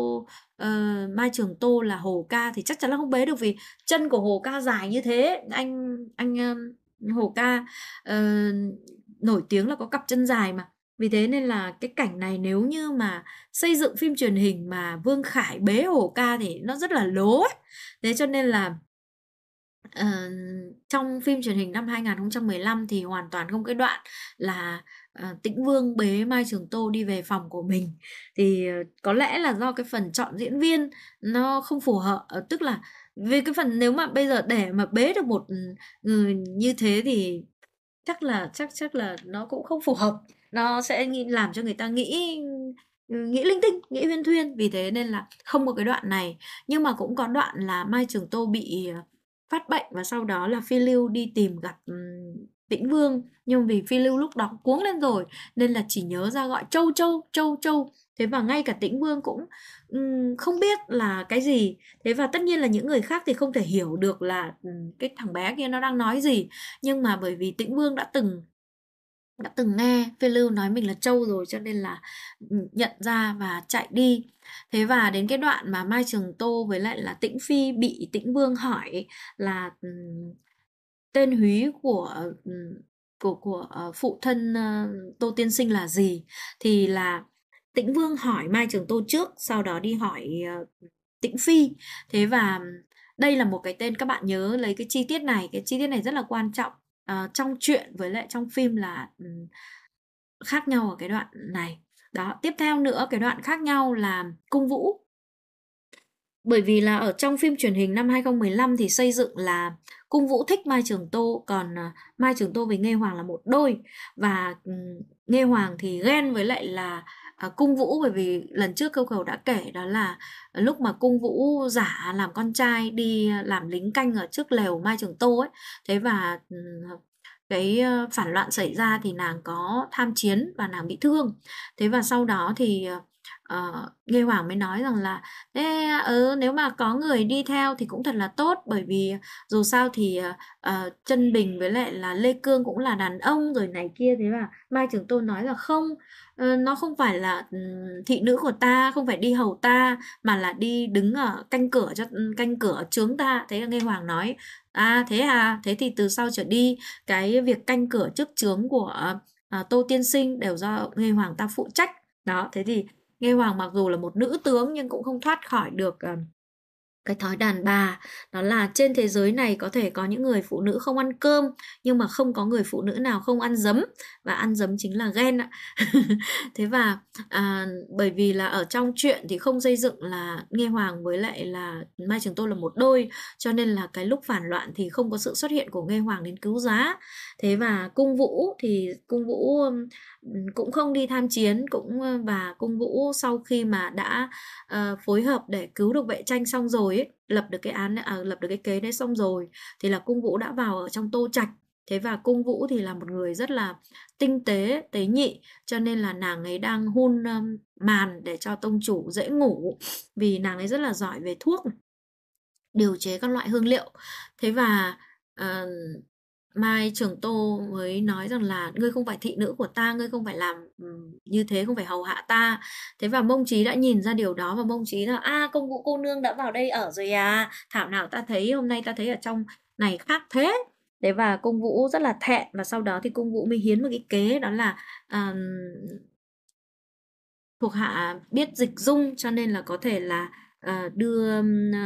Mai Trường Tô là Hồ Ca thì chắc chắn là không bế được, vì chân của Hồ Ca dài như thế. Anh Hồ Ca ờ, nổi tiếng là có cặp chân dài mà. Vì thế nên là cái cảnh này nếu như mà xây dựng phim truyền hình mà Vương Khải bế Hồ Ca thì nó rất là lố ấy. Thế cho nên là Ờ, trong phim truyền hình năm 2015 thì hoàn toàn không cái đoạn là Tĩnh Vương bế Mai Trường Tô đi về phòng của mình, thì có lẽ là do cái phần chọn diễn viên nó không phù hợp. Tức là về cái phần nếu mà bây giờ để mà bế được một người như thế thì chắc là nó cũng không phù hợp, nó sẽ làm cho người ta nghĩ linh tinh, nghĩ huyên thuyên, vì thế nên là không có cái đoạn này. Nhưng mà cũng có đoạn là Mai Trường Tô bị phát bệnh và sau đó là Phi Lưu đi tìm gặp Tĩnh Vương, nhưng vì Phi Lưu lúc đó cuống lên rồi nên là chỉ nhớ ra gọi Châu Châu Châu Châu. Thế và ngay cả Tĩnh Vương cũng không biết là cái gì. Thế và tất nhiên là những người khác thì không thể hiểu được là cái thằng bé kia nó đang nói gì, nhưng mà bởi vì Tĩnh Vương đã từng nghe Phi Lưu nói mình là trâu rồi cho nên là nhận ra và chạy đi. Thế và đến cái đoạn mà Mai Trường Tô với lại là Tĩnh Phi bị Tĩnh Vương hỏi là tên húy của phụ thân Tô Tiên Sinh là gì, thì là Tĩnh Vương hỏi Mai Trường Tô trước, sau đó đi hỏi Tĩnh Phi. Thế và đây là một cái tên, các bạn nhớ lấy cái chi tiết này, cái chi tiết này rất là quan trọng. Trong truyện với lại trong phim là khác nhau ở cái đoạn này. Đó, tiếp theo nữa cái đoạn khác nhau là Cung Vũ. Bởi vì là ở trong phim truyền hình năm 2015 thì xây dựng là Cung Vũ thích Mai Trường Tô, còn Mai Trường Tô với Nghê Hoàng là một đôi, và Nghê Hoàng thì ghen với lại là Cung Vũ, bởi vì lần trước Câu Cầu đã kể đó là lúc mà Cung Vũ giả làm con trai đi làm lính canh ở trước lều Mai Trường Tô ấy. Thế và cái phản loạn xảy ra thì nàng có tham chiến và nàng bị thương. Thế và sau đó thì Nghê Hoàng mới nói rằng là nếu mà có người đi theo thì cũng thật là tốt, bởi vì dù sao thì Chân Bình với lại là Lê Cương cũng là đàn ông rồi này kia. Thế mà Mai Trường Tôn nói là không, nó không phải là thị nữ của ta, không phải đi hầu ta, mà là đi đứng ở canh cửa chướng ta. Thế là Nghê Hoàng nói thế à, thế thì từ sau trở đi cái việc canh cửa trước trướng của Tô Tiên Sinh đều do Nghê Hoàng ta phụ trách. Đó, thế thì Nghê Hoàng mặc dù là một nữ tướng nhưng cũng không thoát khỏi được cái thói đàn bà, đó là trên thế giới này có thể có những người phụ nữ không ăn cơm, nhưng mà không có người phụ nữ nào không ăn giấm, và ăn giấm chính là ghen ạ. Thế và bởi vì là ở trong truyện thì không xây dựng là Nghê Hoàng với lại là Mai Trường Tô là một đôi, cho nên là cái lúc phản loạn thì không có sự xuất hiện của Nghê Hoàng đến cứu giá. Thế và Cung Vũ thì Cung Vũ cũng không đi tham chiến, và Cung Vũ sau khi mà đã phối hợp để cứu được vệ tranh xong rồi ấy, lập được cái kế đấy xong rồi, thì là Cung Vũ đã vào ở trong Tô Trạch. Thế và Cung Vũ thì là một người rất là tinh tế, tế nhị, cho nên là nàng ấy đang hun màn để cho tông chủ dễ ngủ, vì nàng ấy rất là giỏi về thuốc, điều chế các loại hương liệu. Thế và ờ, Mai Trường Tô mới nói rằng là ngươi không phải thị nữ của ta, ngươi không phải làm như thế, không phải hầu hạ ta. Thế và Mông Chí đã nhìn ra điều đó, và Mông Chí là công vụ cô nương đã vào đây ở rồi à, thảo nào ta thấy hôm nay ta thấy ở trong này khác thế. Thế và Cung Vũ rất là thẹn, và sau đó thì Cung Vũ mới hiến một cái kế, đó là thuộc hạ biết dịch dung cho nên là có thể là đưa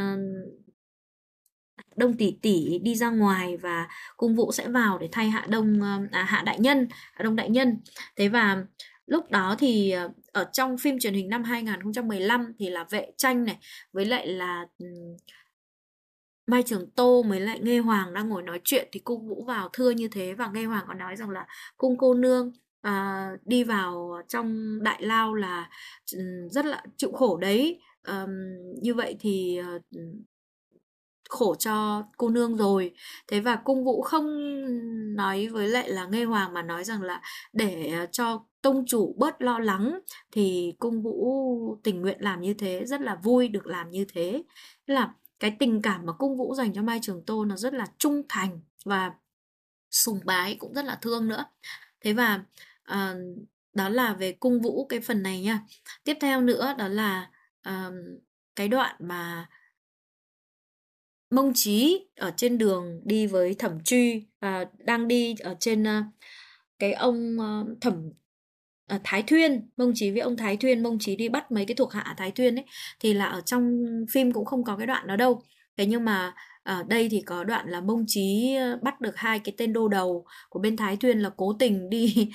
Đông tỷ tỷ đi ra ngoài, và Cung Vũ sẽ vào để thay Hạ Đông Hạ Đại Nhân. Thế và Lúc đó thì ở trong phim truyền hình năm 2015 thì là Vệ Tranh này, với lại là Mai Trường Tô mới lại Nghê Hoàng đang ngồi nói chuyện thì cung Vũ vào thưa như thế, và Nghê Hoàng còn nói rằng là cung cô nương đi vào trong đại lao là rất là chịu khổ đấy. Như vậy thì khổ cho cô nương rồi. Thế và cung Vũ không nói với lại là Nghê Hoàng mà nói rằng là để cho tông chủ bớt lo lắng thì cung Vũ tình nguyện làm như thế, rất là vui được làm như thế. Thế là cái tình cảm mà cung Vũ dành cho Mai Trường Tô nó rất là trung thành và sùng bái, cũng rất là thương nữa. Thế và à, đó là về cung Vũ cái phần này nha. Tiếp theo nữa đó là cái đoạn mà Mông Chí ở trên đường đi với Thẩm Truy, đang đi ở trên cái ông Thẩm Thái Thuyên. Mông Chí với ông Thái Thuyên, Mông Chí đi bắt mấy cái thuộc hạ Thái Thuyên ấy, thì là ở trong phim cũng không có cái đoạn đó đâu. Thế nhưng mà ở đây thì có đoạn là Mông Chí bắt được hai cái tên đô đầu của bên Thái Thuyên là cố tình đi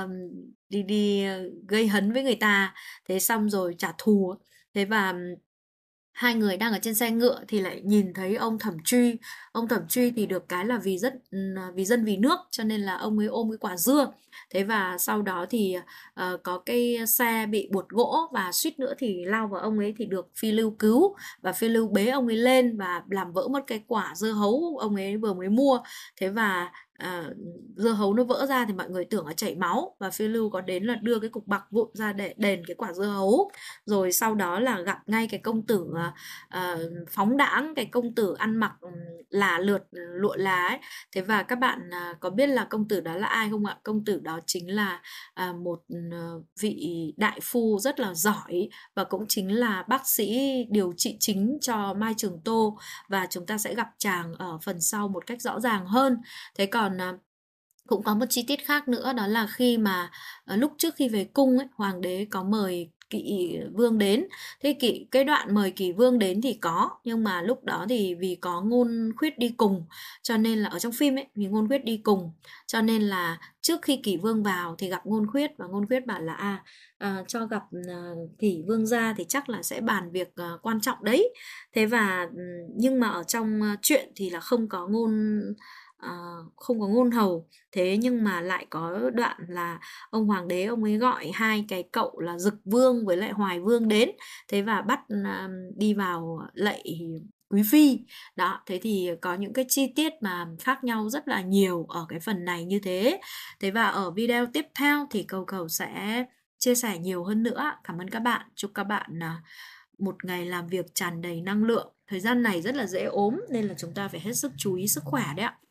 gây hấn với người ta, thế xong rồi trả thù. Thế và hai người đang ở trên xe ngựa thì lại nhìn thấy ông Thẩm Truy thì được cái là vì dân vì nước, cho nên là ông ấy ôm cái quả dưa. Thế và sau đó thì có cái xe bị buột gỗ và suýt nữa thì lao vào ông ấy, thì được Phi Lưu cứu, và Phi Lưu bế ông ấy lên và làm vỡ mất cái quả dưa hấu ông ấy vừa mới mua. Thế và dưa hấu nó vỡ ra thì mọi người tưởng là chảy máu, và Phi Lưu có đến là đưa cái cục bạc vụn ra để đền cái quả dưa hấu. Rồi sau đó là gặp ngay cái công tử phóng đãng, cái công tử ăn mặc là lượt lụa lá ấy. Thế và các bạn có biết là công tử đó là ai không ạ? Công tử đó chính là một vị đại phu rất là giỏi, và cũng chính là bác sĩ điều trị chính cho Mai Trường Tô, và chúng ta sẽ gặp chàng ở phần sau một cách rõ ràng hơn. Thế còn cũng có một chi tiết khác nữa, đó là khi mà lúc trước khi về cung ấy, hoàng đế có mời Kỵ Vương đến. Thế cái đoạn mời Kỵ Vương đến thì có, nhưng mà lúc đó thì vì có Ngôn Khuyết đi cùng, cho nên là ở trong phim ấy, vì Ngôn Khuyết đi cùng cho nên là trước khi Kỷ Vương vào thì gặp Ngôn Khuyết, và Ngôn Khuyết bảo là cho gặp Kỷ Vương ra thì chắc là sẽ bàn việc quan trọng đấy. Thế và nhưng mà ở trong truyện thì là không có ngôn hầu. Thế nhưng mà lại có đoạn là ông hoàng đế ông ấy gọi hai cái cậu là Dực Vương với lại Hoài Vương đến, thế và bắt đi vào lạy quý phi. Đó, thế thì có những cái chi tiết mà khác nhau rất là nhiều ở cái phần này như thế. Thế và ở video tiếp theo thì Cầu sẽ chia sẻ nhiều hơn nữa. Cảm ơn các bạn. Chúc các bạn một ngày làm việc tràn đầy năng lượng. Thời gian này rất là dễ ốm nên là chúng ta phải hết sức chú ý sức khỏe đấy ạ.